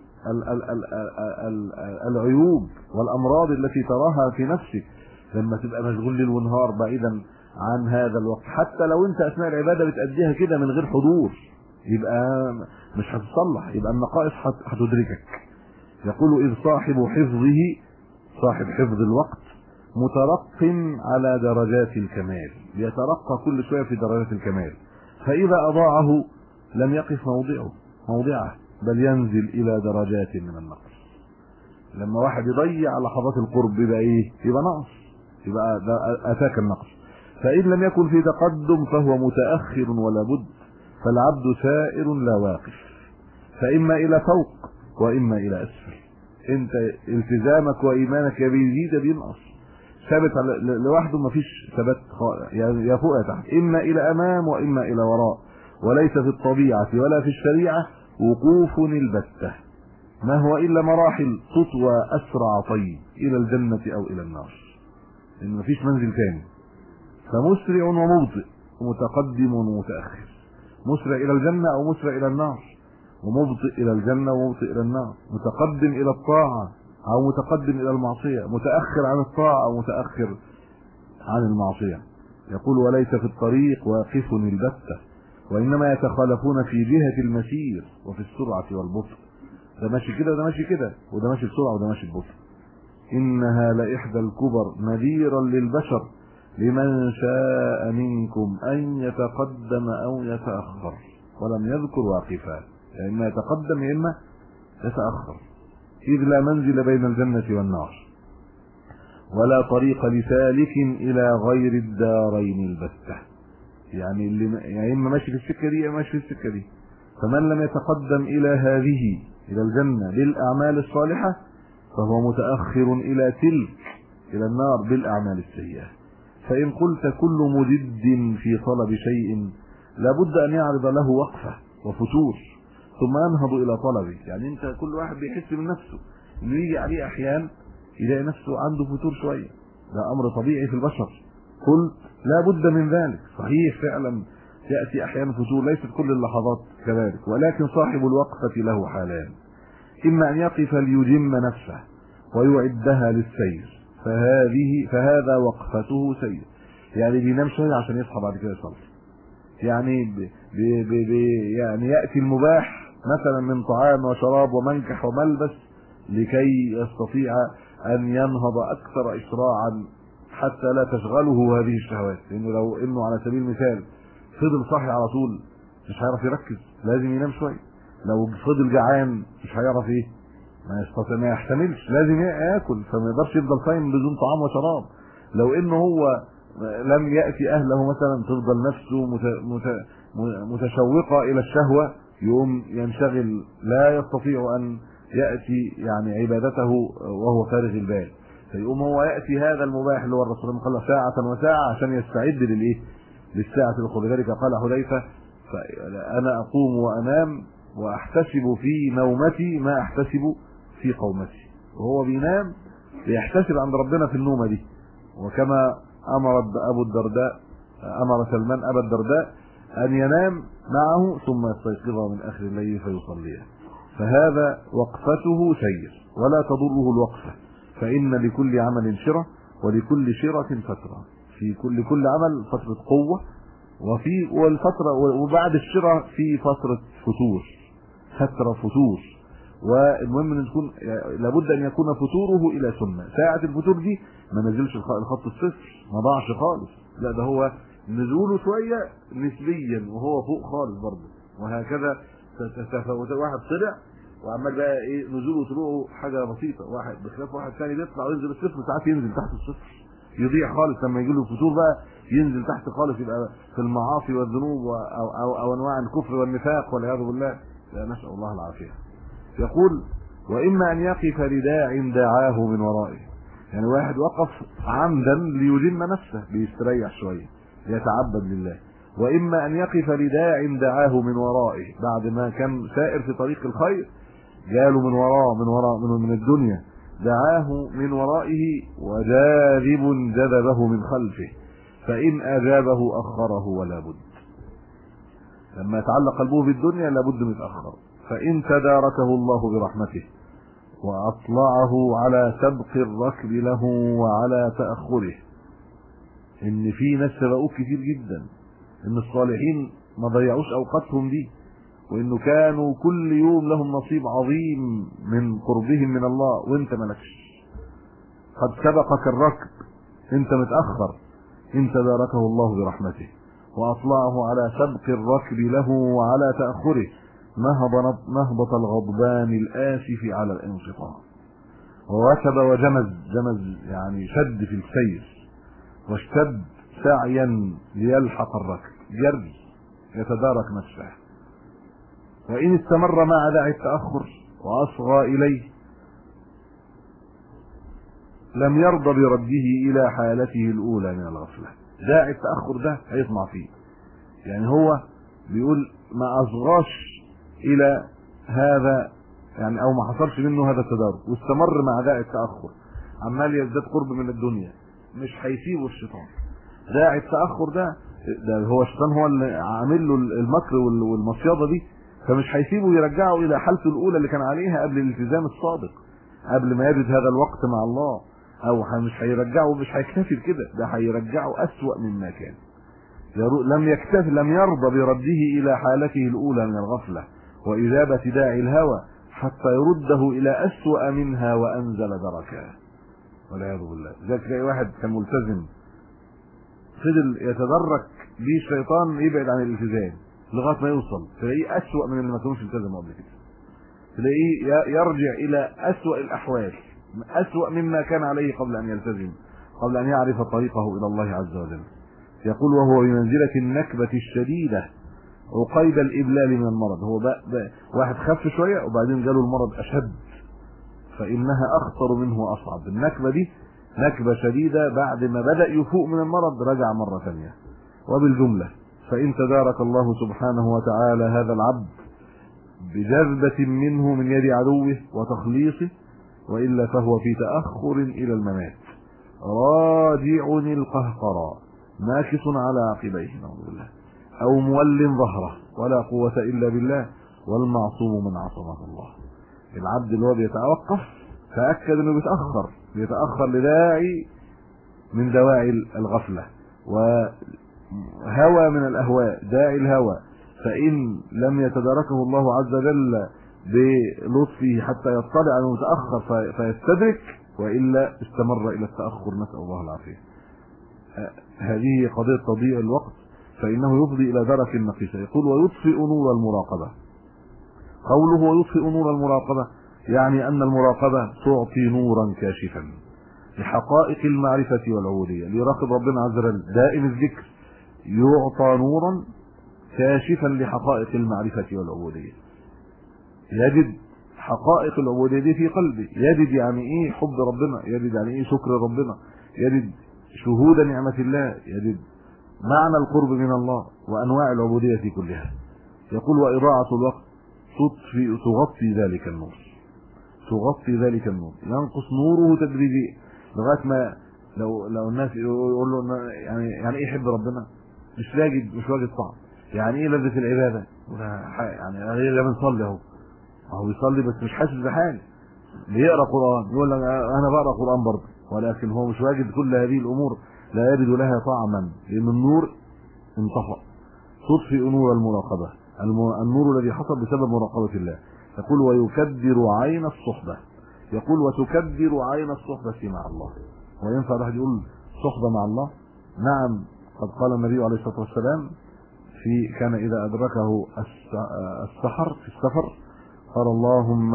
العيوب والامراض التي تراها في نفسك. لما تبقى مشغول ليل ونهار بعيدا عن هذا الوقت، حتى لو انت اثناء العباده بتأديها كده من غير حضور، يبقى مش هتصلح، يبقى النقائص هتدركك. يقول إذ صاحب حفظه، صاحب حفظ الوقت مترق على درجات الكمال، يترقى كل شوية في درجات الكمال، فإذا أضاعه لم يقف موضعه بل ينزل إلى درجات من النقص. لما واحد يضيع لحظات القرب يبقى يبقى نقص، يبقى أتاك النقص. فإن لم يكن في تقدم فهو متأخر ولا بد، فالعبد سائر لا واقف، فإما إلى فوق وإما إلى أسفل. أنت التزامك وإيمانك يا بيزيد بينقص، ثابت لوحده مفيش ثبات، يا فوق يا تحت، إما إلى أمام وإما إلى وراء. وليس في الطبيعة ولا في الشريعة وقوف البتة، ما هو إلا مراحل تطوى أسرع طيب إلى الجنة أو إلى النار، إن مفيش منزل تاني. فمسرع ومبطئ ومتقدم ومتأخر، مسرع إلى الجنة أو مسرع إلى النار، ومبطئ إلى الجنة ومبطئ إلى النار، متقدم إلى الطاعة أو متقدم إلى المعصية، متأخر عن الطاعة أو متأخر عن المعصية. يقول وليس في الطريق واقف البتة، وإنما يتخالفون في جهة المسير وفي السرعة والبطء. ده ماشي كده وده ماشي كده، وده ماشي بسرعة وده ماشي ببطء. إنها لإحدى الكبر نذيرا للبشر لمن شاء منكم أن يتقدم أو يتأخر، ولم يذكر واقفا، يعني إما يتقدم إما يتأخر، إذ لا منزل بين الجنة والنار ولا طريق لسالك إلى غير الدارين البتة. يعني إما ماشي في السكة دي إما ماشي في السكة دي. فمن لم يتقدم إلى هذه إلى الجنة بالأعمال الصالحة فهو متأخر إلى تلك، إلى النار بالأعمال السيئة. فإن قلت كل مجد في طلب شيء لابد أن يعرض له وقفة وفتور ثم ينهض إلى طلبه. يعني أنت كل واحد بيحس من نفسه إنه يجي عليه أحيان يلاقي نفسه عنده فتور شوية، ده أمر طبيعي في البشر. قلت لا بد من ذلك، صحيح فعلا يأتي أحيانا فتور، ليست كل اللحظات كذلك، ولكن صاحب الوقفة له حالان: إما أن يقف ليجم نفسه ويعدها للسير، فهذا وقفته سير، يعني بينام شوية عشان يصحى بعد كده يصلي. يعني يعني يأتي المباح مثلا من طعام وشراب ومنكح وملبس لكي يستطيع أن ينهض أكثر إسراعا حتى لا تشغله هذه الشهوات. لأنه لو إنه على سبيل المثال فضل صاحي على طول مش هيعرف يركز، لازم ينام شوية. لو فضل جعان مش هيعرف ايه، ما يحتملش، لازم ياكل، فما يقدرش يفضل صايم بدون طعام وشراب. لو انه هو لم يأتي اهله مثلا تفضل نفسه متشوقة الى الشهوة، يقوم ينشغل، لا يستطيع ان يأتي يعني عبادته وهو فارغ البال، فيقوم هو يأتي هذا المباح اللي هو الرسول قال ساعة وساعة عشان يستعد للساعة الأخرى. لذلك قال حذيفة: فأنا أقوم وأنام وأحتسب في نومتي ما أحتسب في قومتي. وهو بينام بيحتسب عند ربنا في النومة دي. وكما أمر سلمان أبا الدرداء أن ينام معه ثم يستيقظ من آخر الليل فيصليها. فهذا وقفته سير ولا تضره الوقفة، فإن لكل عمل شرة ولكل شرة فترة. في كل عمل فترة قوة، والفترة وبعد الشرة في فترة فتور. والمهم ان تكون لابد ان يكون فتوره الى سنة. ساعة الفتور دي ما نزلش الخط الصفر، ما ضاعش خالص، لا ده هو نزوله شوية نسبيا وهو فوق خالص برضه، وهكذا واحد طلع وعمال بقى ايه نزوله وطلوعه حاجة بسيطة، واحد بخلاف واحد ثاني بيطلع وينزل الصفر، ساعات ينزل تحت الصفر يضيع خالص. لما يجي له فتور بقى ينزل تحت خالص، يبقى في المعاصي والذنوب أو انواع الكفر والنفاق والعياذ بالله، لا نسأل الله العافية. يقول: وإما أن يقف لداع دعاه من ورائه، يعني واحد وقف عمدا ليجم نفسه بيستريح شوية ليتعبد لله. وإما أن يقف لداع دعاه من ورائه، بعد ما كان سائر في طريق الخير جاله من الدنيا دعاه من ورائه وجاذب جذبه من خلفه، فإن أجابه أخره ولا بد. لما يتعلق قلبه بالدنيا لابد من يتأخر. فإن تداركه الله برحمته وأطلعه على سبق الركب له وعلى تأخره، إن في ناس سبقوه كتير جدا، إن الصالحين ما ضيعوش أوقاتهم دي، وإنه كانوا كل يوم لهم نصيب عظيم من قربهم من الله، وإنت ملكش، قد سبقك الركب، إنت متأخر. إن تداركه الله برحمته وأطلعه على سبق الركب له وعلى تأخره نهضة الغضبان الآسف على الانقطاع. وركب وجمز يعني شد في السير، واشتد سعيا ليلحق الركب، جري يتدارك نفسه. وإن استمر مع داعي التأخر وأصغى إليه لم يرضى برده إلى حالته الأولى من الغفلة. داعي التأخر ده هيطمع فيه، يعني هو بيقول ما أصغاش إلى هذا، يعني أو ما حصلش منه هذا التدارك واستمر مع داعي التأخر، عمال يزداد قرب من الدنيا، مش هيسيبه الشيطان. داعي التأخر ده هو الشيطان هو اللي عامل له المكر والمصيادة دي، فمش هيسيبه يرجعه إلى حالته الأولى اللي كان عليها قبل الالتزام الصادق، قبل ما يجد هذا الوقت مع الله. أو مش هيرجعه، مش هيكتفي بكده، ده هيرجعه أسوأ مما كان. لم يرضى برده إلى حالته الأولى من الغفلة وإجابة داعي الهوى حتى يرده إلى أسوأ منها وأنزل دركها والعياذ بالله. ذلك تلاقي واحد كان ملتزم فضل يتدرك بيه الشيطان يبعد عن الالتزام لغاية ما يوصل، تلاقيه أسوأ من اللي ما كانوش التزموا قبل كده، تلاقيه يرجع إلى أسوأ الأحوال، أسوأ مما كان عليه قبل أن يلتزم، قبل أن يعرف طريقه إلى الله عز وجل. يقول: وهو بمنزلة النكبة الشديدة وقيد الإبلال من المرض. هو بقى واحد خف شوية وبعدين جاله المرض أشد، فإنها أخطر منه وأصعب. النكبة دي نكبة شديدة، بعد ما بدأ يفوق من المرض رجع مرة ثانية. وبالجملة فإن تدارك الله سبحانه وتعالى هذا العبد بجذبة منه من يد عدوه وتخليصه، وإلا فهو في تأخر إلى الممات، راجع القهقرى ماكث على عقبيه، نعوذ بالله، أو مول ظهره، ولا قوة إلا بالله، والمعصوم من عصمه الله. العبد اللي هو بيتوقف تأكد انه بيتأخر لداعي من دواعي الغفلة، وهوى من الأهواء، داعي الهوى، فإن لم يتداركه الله عز وجل بلطفه حتى يطلع انه متأخر فيستدرك، وإلا استمر إلى التأخر، نسأل الله العافية. هذه قضية تضييع الوقت، فإنه يفضي إلى درك النقيصة. يقول ويطفئ نور المراقبة. قوله ويطفئ نور المراقبة يعني أن المراقبة تعطي نورا كاشفا لحقائق المعرفة والعبودية. ليراقب ربنا عز وجل دائم الذكر يعطى نورا كاشفا لحقائق المعرفة والعبودية. يجد حقائق العبودية دي في قلبه، يجد يعني ايه حب ربنا، يجد يعني ايه شكر ربنا، يجد شهود نعمة الله، يجد معنى القرب من الله وأنواع العبودية كلها. يقول وإضاعة الوقت تغطي ذلك النور، تغطي ذلك النور، ينقص نوره تدريجيا لغايه ما لو الناس يقول له يعني ايه يحب ربنا، مش واجد طعم. يعني ايه لذة العباده، يعني غير بنصلي اهو بيصلي بس مش حاسس بحاجه، بيقرا قران يقول لك انا بقرا قران برضه، ولكن هو مش واجد كل هذه الامور، لا يجد لها طعما لان النور انطفأ. تطفئ نور المراقبه، النور الذي حصل بسبب مراقبة الله. يقول ويكدر عين الصحبة، يقول وتكدر عين الصحبة مع الله. وينفع واحد يقول صحبة مع الله؟ نعم، قد قال النبي عليه الصلاة والسلام كان إذا أدركه السحر في السفر قال اللهم،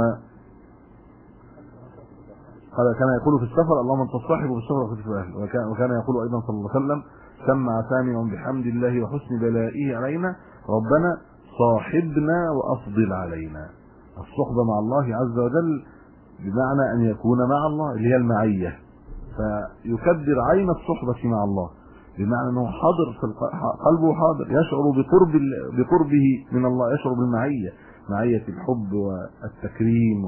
كان يقول في السفر اللهم انت الصاحب في السفر وخذ في أهله. وكان يقول أيضا صلى الله عليه وسلم سمع سامع بحمد الله وحسن بلائه علينا ربنا صاحبنا وأفضل علينا. الصحبة مع الله عز وجل بمعنى أن يكون مع الله اللي هي المعية، فيكدر عين الصحبة مع الله بمعنى أنه حاضر في قلبه، حاضر يشعر بقربه من الله، يشعر بالمعية، معية الحب والتكريم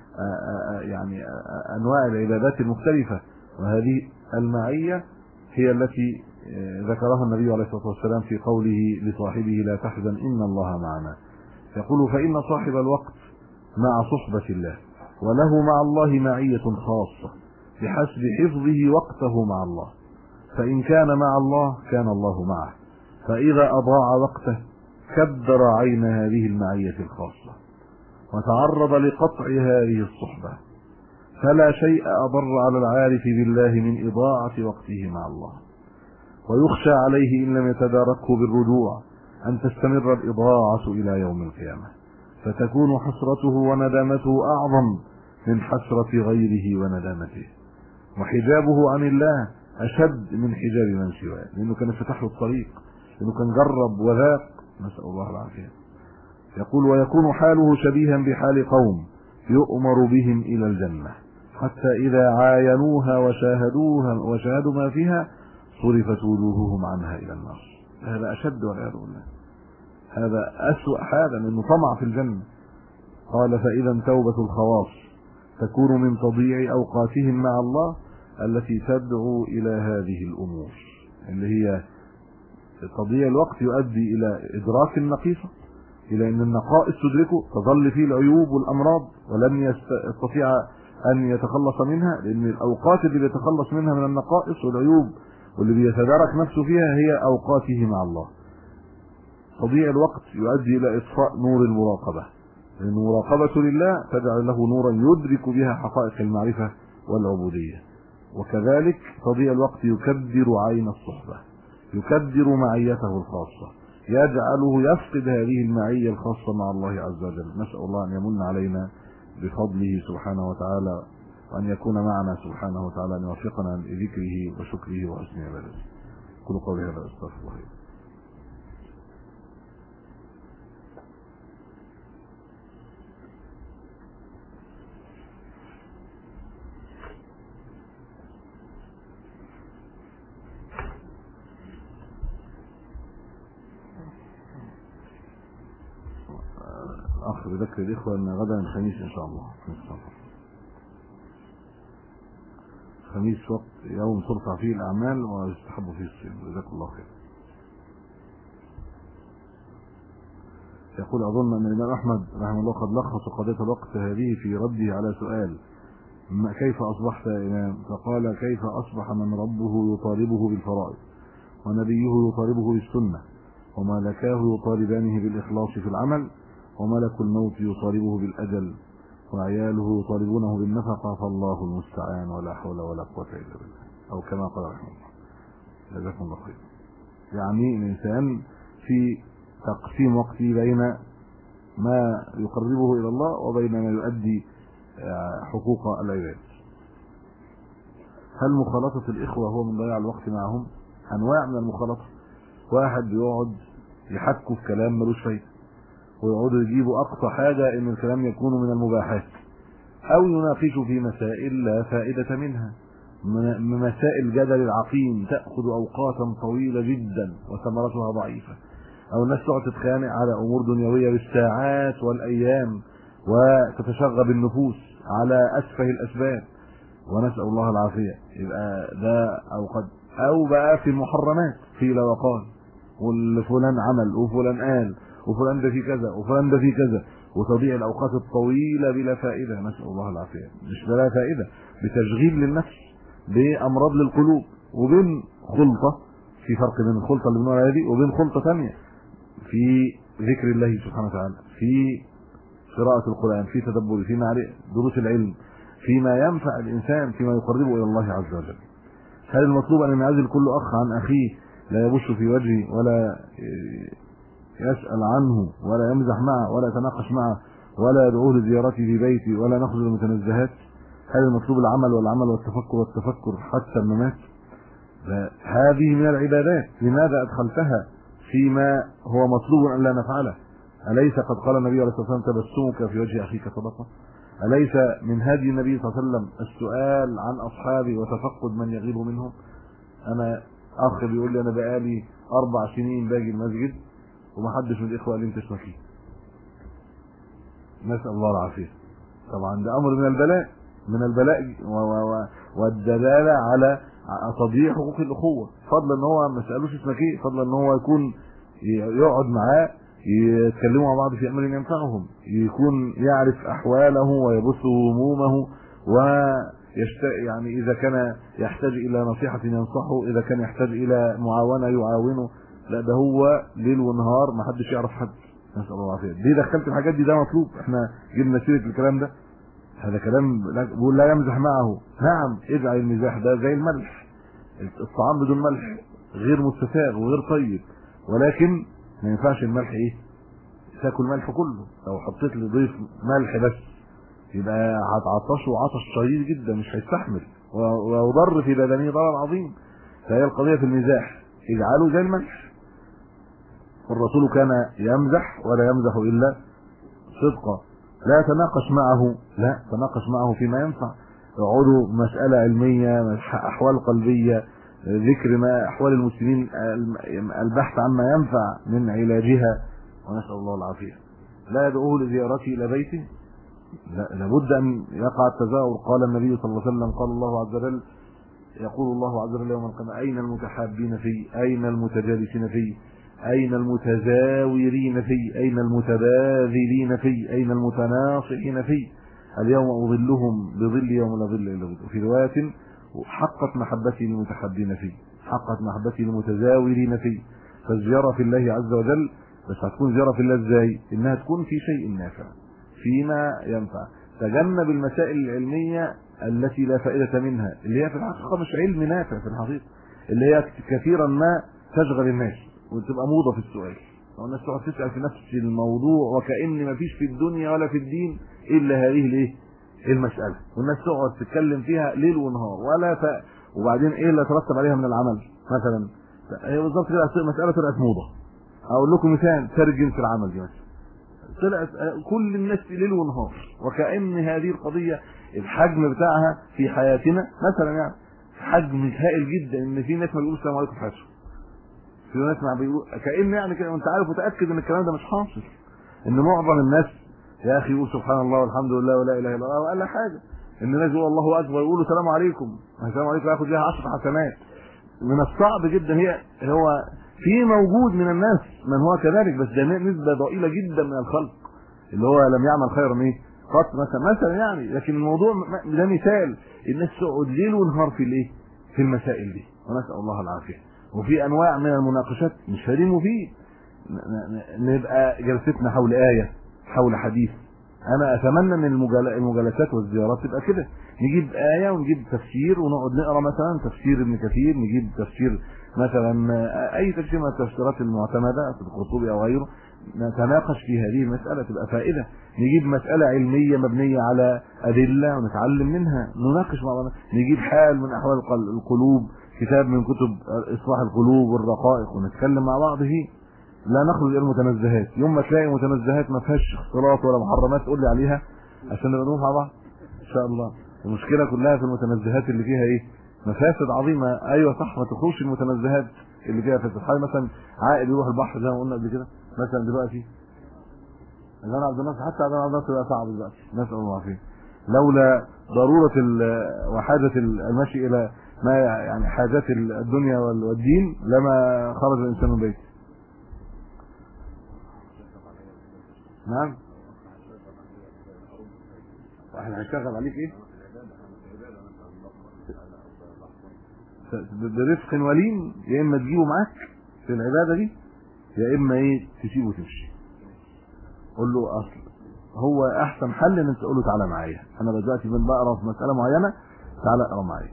يعني أنواع العبادات المختلفة. وهذه المعية هي التي ذكرها النبي عليه الصلاة والسلام في قوله لصاحبه لا تحزن إن الله معنا. يقول فإن صاحب الوقت مع صحبة الله وله مع الله معية خاصة بحسب حفظه وقته مع الله، فإن كان مع الله كان الله معه، فإذا أضاع وقته كدر عين هذه المعية الخاصة وتعرض لقطع هذه الصحبة. فلا شيء أضر على العارف بالله من إضاعة وقته مع الله، ويخشى عليه إن لم يتداركه بالرجوع أن تستمر الإضاعة إلى يوم القيامة، فتكون حسرته وندامته أعظم من حسرة غيره وندامته، وحجابه عن الله أشد من حجاب من سواه، لأنه كان فتح له الطريق، لأنه كان جرب وذاق، نسأل الله العافية. يقول ويكون حاله شبيها بحال قوم يؤمر بهم إلى الجنة حتى إذا عاينوها وشاهدوا ما فيها صرفت وجوههم عنها إلى النار. هذا أشد والعياذ بالله، هذا أسوأ حالا، لأنه طمع في الجنة. قال فإذا توبة الخواص تكون من تضييع أوقاتهم مع الله التي تدعو إلى هذه الأمور، اللي هي تضييع الوقت يؤدي إلى إدراك النقيصة، إلى أن النقائص تدركه تظل فيه العيوب والأمراض ولن يستطيع أن يتخلص منها، لأن الأوقات اللي بيتخلص منها من النقائص والعيوب واللي بيتدارك نفسه فيها هي أوقاته مع الله. تضييع الوقت يؤدي إلى إطفاء نور المراقبة، لأن المراقبة لله تجعل له نورا يدرك بها حقائق المعرفة والعبودية. وكذلك تضييع الوقت يكدر عين الصحبة، يكدر معيته الخاصة، يجعله يفقد هذه المعية الخاصة مع الله عز وجل. نسأل الله أن يمن علينا بفضله سبحانه وتعالى، وأن يكون معنا سبحانه وتعالى، أن يوفقنا لذكره وشكره وحسن عبادته. كل قولي هذا أستغفر الله. بذكر الاخوه ان غدا الخميس ان شاء الله. الخميس وقت يوم ترفع فيه الاعمال ويستحب فيه الصيام. جزاك الله خير. يقول اظن ان الامام احمد رحمه الله قد لخص قضيه الوقت هذه في رده على سؤال كيف اصبحت يا امام؟ فقال كيف اصبح من ربه يطالبه بالفرائض ونبيه يطالبه بالسنه وملكاه يطالبانه بالاخلاص في العمل وملك الموت يطالبه بالاجل وعياله يطالبونه بالنفقه فالله المستعان ولا حول ولا قوه الا بالله، او كما قال رحمه الله. جزاكم الله خير. يعني الانسان في تقسيم وقته بين ما يقربه الى الله وبين ما يؤدي حقوق العباد. هل مخالطه الاخوه هو من ضياع الوقت معهم؟ انواع من المخالطه. واحد بيقعد يحكوا في كلام ملوش فايده ويقعدوا يجيبوا اقصى حاجه ان الكلام يكون من المباحات، او يناقشوا في مسائل لا فائده منها، مسائل جدل العقيم تاخذ اوقاتا طويله جدا وثمرتها ضعيفه، او الناس تقعد تتخانق على امور دنيويه بالساعات والايام وتتشغب النفوس على اسفه الاسباب ونسال الله العافيه. يبقى ده او بقى في المحرمات قيل وقال وفلان عمل وفلان قال وفلان ده في كذا وفلان ده في كذا، وتضيع الاوقات الطويله بلا فائده نسال الله العافيه. مش بلا فائده، بتشغيل للنفس بامراض للقلوب، وبين خلطه، في فرق بين الخلطه اللي بنقولها دي وبين خلطه ثانيه في ذكر الله سبحانه وتعالى، في قراءه القران، في تدبر، في معرفه دروس العلم، فيما ينفع الانسان، فيما يقربه الى الله عز وجل. هل المطلوب ان يعزل كل اخ عن اخيه لا يبش في وجهه ولا يسأل عنه ولا يمزح معه ولا يتناقش معه ولا يدعوه لزيارته في بيته ولا نخرج المتنزهات؟ هل المطلوب العمل والعمل والتفكر حتى الممات؟ هذه من العبادات، لماذا ادخلتها فيما هو مطلوب ان لا نفعله؟ اليس قد قال النبي عليه الصلاه والسلام تبسمك في وجه اخيك صدقه؟ اليس من هدي النبي صلى الله عليه وسلم السؤال عن اصحابه وتفقد من يغيب منهم؟ انا اخ بيقول لي انا بقالي 4 سنين باجي المسجد ومحدش من الاخوه قال لي انت اسمك ايه. نسال الله العافيه. طبعا ده امر من البلاء والدلاله على تضييع حقوق الاخوه، فضلا ان هو ما سالوش اسمك ايه، فضلا ان هو يكون يقعد معاه يتكلموا مع بعض في امر ينفعهم، يكون يعرف احواله ويبث همومه يعني اذا كان يحتاج الى نصيحه ينصحه، اذا كان يحتاج الى معاونه يعاونه. لا ده هو ليل ونهار ما حدش يعرف حد. نسال الله العافيه. دي دخلت الحاجات دي، ده مطلوب. احنا جبنا سيره الكلام ده، هذا كلام بيقول لا يمزح معه. نعم، اجعل المزاح ده زي الملح، الطعام بدون ملح غير مستساغ وغير طيب، ولكن ما ينفعش الملح ايه تاكل ملح كله. لو حطيت لضيف ملح بس يبقى هتعطشه عطش شديد جدا مش هيستحمل ويضر في بدنه ضرر عظيم. فهي القضيه في المزاح اجعله زي الملح. والرسول كان يمزح ولا يمزح الا صدقا. لا تناقش معه، لا تناقش معه فيما ينفع. اقعدوا مساله علميه، احوال قلبيه، ذكر ما احوال المسلمين، البحث عما ينفع من علاجها، ونسال الله العافيه. لا يدعوه لزيارته الى بيته، لا، لابد ان يقع التزاور. قال النبي صلى الله عليه وسلم، قال الله عز وجل، يقول الله عز وجل يوم القيامه: اين المتحابين في؟ اين المتجالسين في؟ اين المتزاورين في؟ اين المتباذلين في؟ اين المتناصحين في؟ اليوم اظلهم بظل يوم لا ظل الا ظله. في روايه: حقت محبتي للمتحابين فيه، حقت محبتي للمتزاورين فيه. فالزياره في الله عز وجل، بس هتكون زياره في الله ازاي؟ انها تكون في شيء نافع فيما ينفع. تجنب المسائل العلميه التي لا فائده منها، اللي هي في الحقيقه مش علم نافع في الحقيقه، اللي هي كثيرا ما تشغل الناس وتبقى موضه في السؤال، والناس تقعد تسال في نفس الموضوع وكأن ما فيش في الدنيا ولا في الدين الا هذه الايه المساله، والناس تقعد تتكلم فيها ليل ونهار وبعدين ايه اللي يترتب عليها من العمل مثلا. هي بالظبط كده مساله طلعت موضه. اقول لكم مثال: ترجم في العمل دي مثلا طلعت كل الناس ليل ونهار، وكأن هذه القضيه الحجم بتاعها في حياتنا مثلا يعني حجم هائل جدا، ان في ناس ما بيقولوا السلام عليكم في حياتهم، في ناس ما بيقولوا، كأن يعني كده، وانت عارف وتاكد ان الكلام ده مش حاصل، ان معظم الناس يا اخي قول سبحان الله والحمد لله ولا اله الا الله ولا حاجه. ان الناس يقولوا الله اكبر يقولوا السلام عليكم، السلام عليكم ياخد ليها 10 حسنات. من الصعب جدا هو في موجود من الناس من هو كذلك، بس ده نسبه ضئيله جدا من الخلق اللي هو لم يعمل خيرا ايه قط مثلا يعني. لكن الموضوع ده مثال، الناس تقعد ليل ونهار في الايه في المسائل دي، ونسال الله العافيه. وفي انواع من المناقشات مش فاهمين مفيد، نبقى جلستنا حول ايه حول حديث. انا اتمنى ان المجالسات والزيارات تبقى كده، نجيب ايه ونجيب تفسير ونقعد نقرا مثلا تفسير ابن كثير، نجيب تفسير مثلا اي تفسير من التفسيرات المعتمده في القرطبي او غيره، نتناقش في هذه المساله تبقى فائده. نجيب مساله علميه مبنيه على ادله ونتعلم منها، نناقش مع بعض. نجيب حال من احوال القلوب، كتاب من كتب اصلاح القلوب والرقائق، ونتكلم مع بعض فيه. لا نخرج الى المتنزهات. يوم ما تلاقي متنزهات ما فيهاش اختلاط ولا محرمات قول لي عليها عشان نبقى نروح مع بعض ان شاء الله. المشكله كلها في المتنزهات اللي فيها ايه مفاسد عظيمه. ايوه صح، ما تخرجش المتنزهات اللي فيها فساد. حاجه مثلا عائل يروح البحر زي ما قلنا قبل كده مثلا دلوقتي، انا عبد الناصر حتى عبد الناصر بقى صعب دلوقتي، نسال الله العافيه. لولا ضروره وحاجه المشي الى ما يعني حاجات الدنيا والدين لما خرج الانسان من بيته. نعم احنا هنشتغل عليك ايه برفق ولين، يا اما تجيبه معاك في العباده دي يا اما ايه تسيبه وتمشي. قول له اصل هو احسن حل ان انت تقول له تعالى معايا، انا دلوقتي بقرا في مساله معينه تعالى اقرا معايا.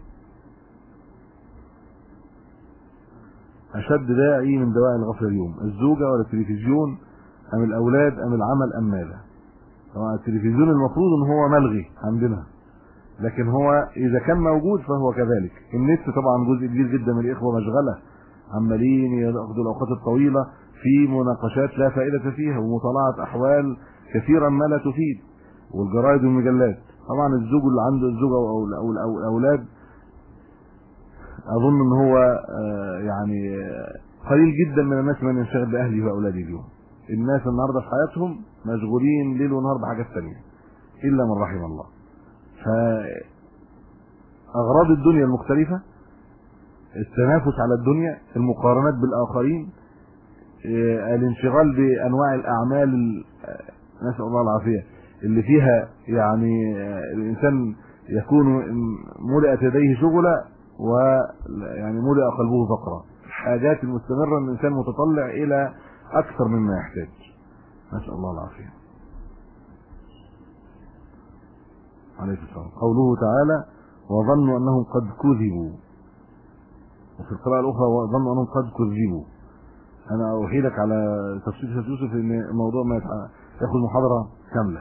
اشد داعي من دواعي الغفله اليوم الزوجه ولا التلفزيون ام الاولاد ام العمل ام ماذا؟ طبعا التلفزيون المفروض ان هو ملغي عندنا، لكن هو اذا كان موجود فهو كذلك. النت طبعا جزء كبير جدا من الاخوه مشغله، عمالين ياخدوا الاوقات الطويله في مناقشات لا فائده فيها ومطالعه احوال كثيرا ما لا تفيد، والجرائد والمجلات. طبعا الزوج اللي عنده الزوجه او الاولاد اظن ان هو يعني قليل جدا من الناس من ينشغل باهله واولاده اليوم. الناس النهارده في حياتهم مشغولين ليل ونهار بحاجات ثانيه الا من رحم الله. فاغراض الدنيا المختلفه، التنافس على الدنيا، المقارنات بالاخرين، الانشغال بانواع الاعمال نسال الله العافيه اللي فيها يعني الانسان يكون ملئت يديه شغلا ويعني ملئ قلبه فقرا. الحاجات المستمره ان الانسان متطلع الى اكثر مما يحتاج، نسال الله العافيه. عليه السلام. قوله تعالى وظنوا انهم قد كذبوا، وفي القراءه الاخرى وظنوا انهم قد كذبوا. انا احيلك على تفسير سيد يوسف ان الموضوع ما ياخذ محاضره كامله،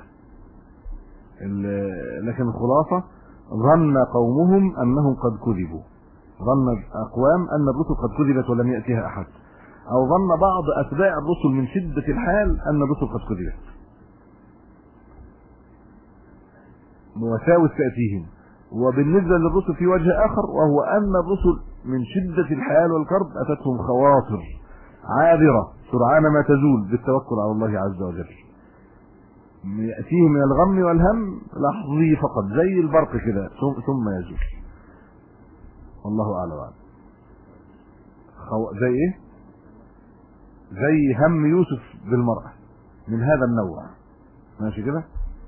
لكن الخلاصه ظن قومهم انهم قد كذبوا. ظن اقوام ان الرسل قد كذبت ولم ياتها احد، او ظن بعض اتباع الرسل من شده الحال ان الرسل قد كذبت. وساوس تاتيهم. وبالنسبه للرسل في وجه اخر، وهو ان الرسل من شده الحال والكرب اتتهم خواطر عابره سرعان ما تزول بالتوكل على الله عز وجل. ياتيهم من الغم والهم لحظي فقط زي البرق كده ثم يزول. والله اعلم. زي ايه؟ زي هم يوسف بالمرأة من هذا النوع، ماشي كده.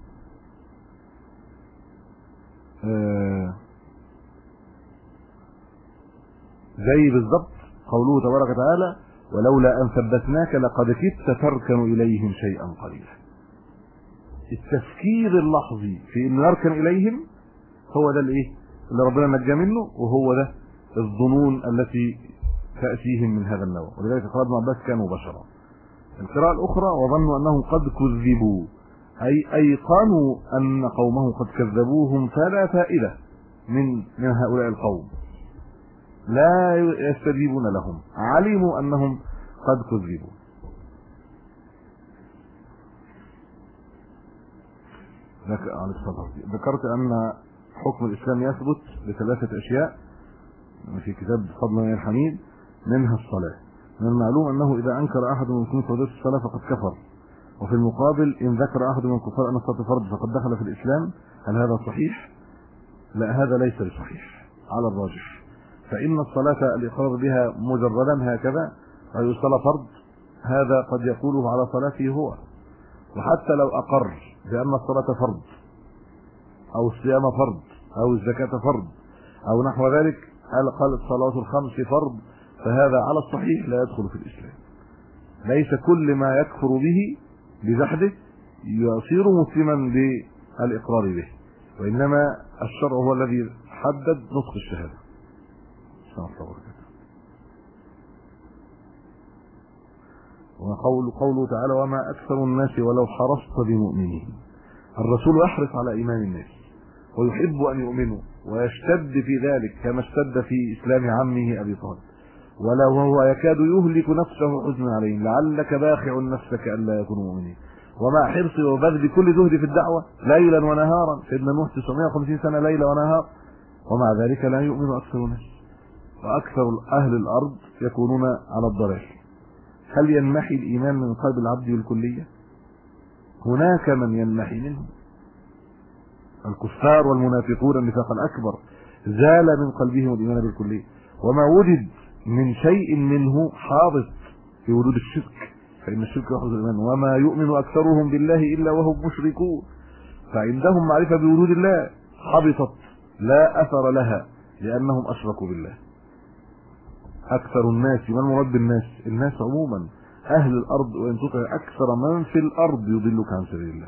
زي بالضبط قوله تبارك وتعالى ولولا ان ثبتناك لقد كدت تركن اليهم شيئا قليلا. التفكير اللحظي في انه يركن اليهم هو ده الايه اللي ربنا نجى منه، وهو ده الظنون التي تاتيهم من هذا النوع. ولذلك قال ابن عباس كانوا بشرا. القراءة الاخرى وظنوا انهم قد كذبوا، اي ايقنوا ان قومهم قد كذبوهم فلا فائده من هؤلاء القوم، لا يستجيبون لهم، علموا انهم قد كذبوا. ذكرت ان حكم الاسلام يثبت بثلاثه اشياء في كتاب فضل الله الحميد، منها الصلاه. من المعلوم انه اذا انكر احد من سنة وجوب الصلاه فقد كفر، وفي المقابل إن ذكر أحد من الكفار أن الصلاة فرض فقد دخل في الإسلام، هل هذا صحيح؟ لا، هذا ليس بصحيح على الراجح. فإن الصلاة الإقرار بها مجردا هكذا أي الصلاة فرض، هذا قد يقوله على صلاته هو، وحتى لو أقر بأن الصلاة فرض أو الصيام فرض أو الزكاة فرض أو نحو ذلك، قال الصلاة الخمس فرض، فهذا على الصحيح لا يدخل في الإسلام. ليس كل ما يكفر به بجحده يصير مسلما بالإقرار به، وإنما الشرع هو الذي حدد نطق الشهادة. وقوله تعالى وما أكثر الناس ولو حرصت بمؤمنين. الرسول يحرص على إيمان الناس ويحب أن يؤمنوا ويشتد في ذلك كما اشتد في إسلام عمه أبي طالب، ولو هو يكاد يهلك نفسه حزنا عليهم لعلك باخع نفسك ألا يكونوا مؤمنين. ومع حرصه وبذل كل جهد في الدعوة ليلا ونهارا، سيدنا نوح 950 سنة ليلا ونهار، ومع ذلك لا يؤمن أكثر الناس، وأكثر أهل الأرض يكونون على الضلال. هل ينمحي الإيمان من قلب العبد بالكلية؟ هناك من ينمحي منه، الكفار والمنافقون النفاق الأكبر زال من قلبهم الإيمان بالكلية، وما وجد من شيء منه حاضر في وجود الشرك، فإن الشرك يحدث الإيمان. وما يؤمن أكثرهم بالله إلا وهم مشركون، فعندهم معرفة بوجود الله حبطت لا أثر لها لأنهم أشركوا بالله. أكثر الناس، من مراد بالناس؟ الناس عموما، أهل الأرض، وإن تطع أكثر من في الأرض يضلك عن سبيل الله.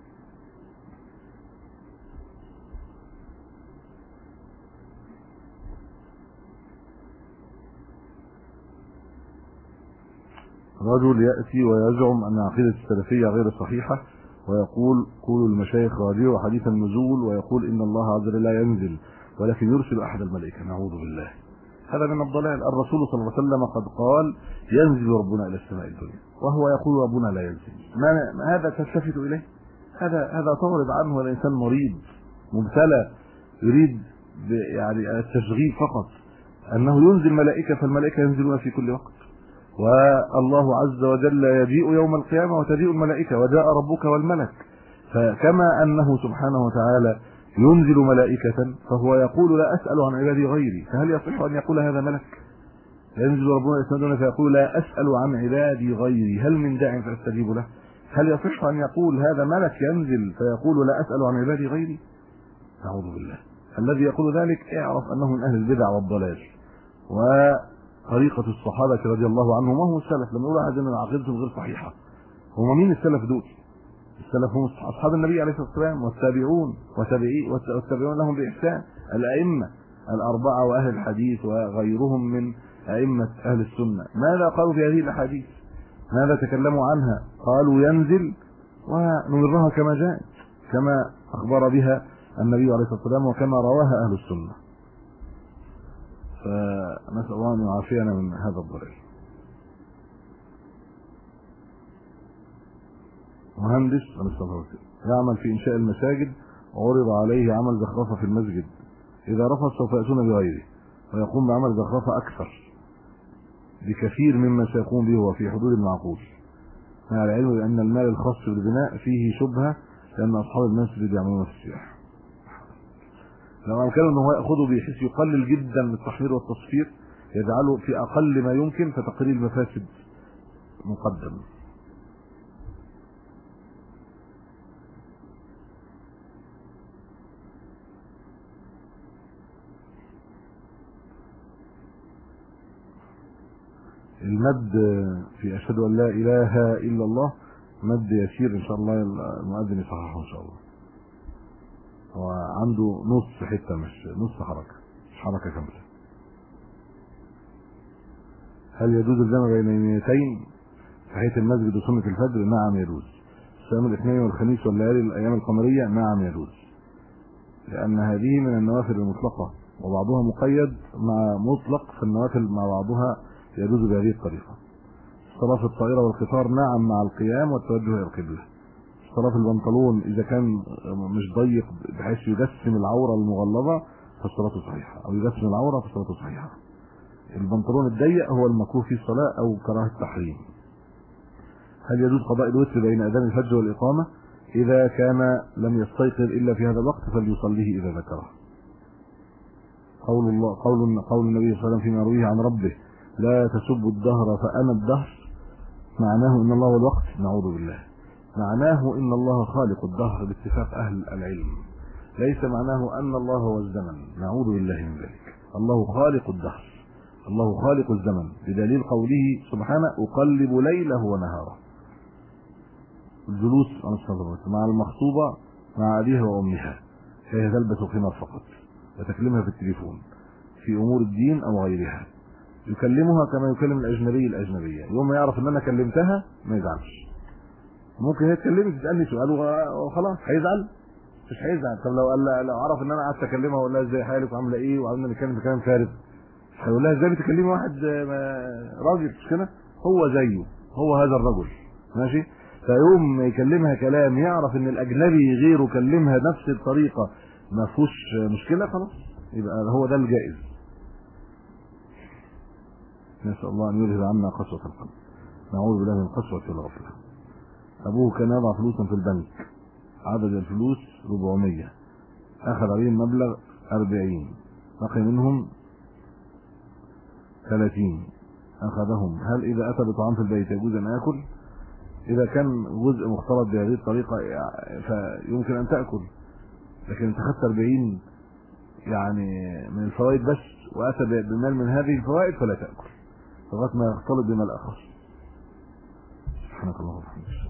رجل يأتي ويزعم أن عقيدة السلفية غير صحيحة، ويقول قولوا المشايخ راجعوا حديث النزول، ويقول إن الله عز وجل لا ينزل ولكن يرسل أحد الملائكة. نعوذ بالله، هذا من الضلال. الرسول صلى الله عليه وسلم قد قال ينزل ربنا إلى السماء الدنيا، وهو يقول ربنا لا ينزل. ما هذا تلتفت إليه؟ هذا تعرض عنه الإنسان مريض مبتلى يريد يعني التشغيل فقط، أنه ينزل ملائكة، فالملائكة ينزلون في كل وقت، والله عز وجل يجيء يوم القيامة وتجيء الملائكة وجاء ربك والملك. فكما أنه سبحانه وتعالى ينزل ملائكة، فهو يقول لا أسأل عن عبادي غيري، فهل يصح أن يقول هذا ملك؟ ينزل ربنا يسندنا فيقول لا أسأل عن عبادي غيري، هل من داع فأستجيب له؟ هل يصح أن يقول هذا ملك ينزل فيقول لا أسأل عن عبادي غيري؟ أعوذ بالله. الذي يقول ذلك اعرف أنه من أهل البدع والضلال. وطريقة الصحابة رضي الله عنهم وهم السلف، لما يقول أحد أن عقيدتهم غير صحيحة، هم مين السلف دول؟ السلف هم أصحاب النبي عليه الصلاة والسلام والتابعون والتابعون لهم بإحسان، الأئمة الأربعة وأهل الحديث وغيرهم من أئمة أهل السنة. ماذا قالوا في هذه الأحاديث؟ ماذا تكلموا عنها؟ قالوا ينزل ونمرها كما جاءت، كما أخبر بها النبي عليه الصلاة والسلام وكما رواها أهل السنة. فنسأل الله أن يعافينا من هذا الضلال. مهندس يعمل في إنشاء المساجد وعرض عليه عمل زخرفة في المسجد، إذا رفض سوف يأتون بغيره ويقوم بعمل زخرفة أكثر بكثير مما سيقوم به وفي حدود المعقول، مع العلم بأن المال الخاص بالبناء فيه شبهة لأن أصحاب المسجد يعملون في السياحة. لو أمكنه أنه يأخذه بحيث يقلل جدا التحمير والتصفير، يجعله في أقل ما يمكن، فتقليل المفاسد مقدم. المد في أشهد أن لا إله إلا الله مد يسير إن شاء الله، المؤذن يصححه إن شاء الله. هو عنده نص حتة مش نص حركة، مش حركة كاملة. هل يجوز الجمع بين النيتين في حيث المسجد وسنة الفجر؟ نعم يجوز. صيام الاثنين والخميس والليالي الأيام القمرية؟ نعم يجوز، لأن هذه من النوافل المطلقة، وبعضها مقيد مع مطلق، في النوافل مع بعضها يجوز بهذه الطريقة. الصلاة في الطائرة والقطار نعم مع القيام والتوجه إلى القبلة. الصلاة في البنطلون إذا كان مش ضيق بحيث يجسم العورة المغلظة فالصلاة صحيحة، أو يجسم العورة فالصلاة صحيحة. البنطلون الضيق هو المكروه في الصلاة أو كراهة التحريم. هل يجوز قضاء الوتر بين اذان الفجر والاقامه؟ اذا كان لم يستيقظ الا في هذا الوقت فليصليه اذا ذكره. قول النبي صلى الله عليه وسلم فيما يرويه عن ربه: لا تسبوا الدهر فانا الدهر، معناه ان الله هو الوقت؟ نعوذ بالله. معناه ان الله خالق الدهر باتفاق اهل العلم، ليس معناه ان الله هو الزمن، نعوذ بالله من ذلك. الله خالق الدهر، الله خالق الزمن، بدليل قوله سبحانه: اقلب ليله ونهاره. الجلوس مع المخطوبه مع ابيها وامها، هي تلبس خمار فقط، وتكلمها في التليفون في امور الدين او غيرها، يكلمها كما يكلم الاجنبي الاجنبيه. يوم ما يعرف ان انا كلمتها ما يزعلش. ممكن هي تكلمني تسالني سؤال وخلاص هيزعل؟ مش هيزعل. طب لو عرف ان انا قعدت اكلمها واقول لها ازاي حالك وعامله ايه وعمالين نتكلم كلام فارغ، هيقول لها ازاي بتكلمي واحد راجل؟ مش كده؟ هو زيه، هو هذا الرجل، ماشي؟ فيوم ما يكلمها كلام يعرف ان الاجنبي غيره كلمها نفس الطريقه ما فيهوش مشكله، خلاص يبقى هو ده الجائز. نسال الله ان يذهب عنا قسوه القلب، نعوذ بالله من قسوه الغفله. ابوه كان يضع فلوسا في البنك، عدد الفلوس 400، اخذ عليهم مبلغ 40، بقي منهم 30 اخذهم. هل اذا اتى بطعام في البيت يجوز ان اكل؟ اذا كان جزء مختلط بهذه الطريقه فيمكن ان تاكل، لكن انت اخذت 40 يعني من الفوائد بس واتى بمال من هذه الفوائد فلا تاكل لغايه ما يختلط بمال اخر. سبحانك اللهم وبحمدك.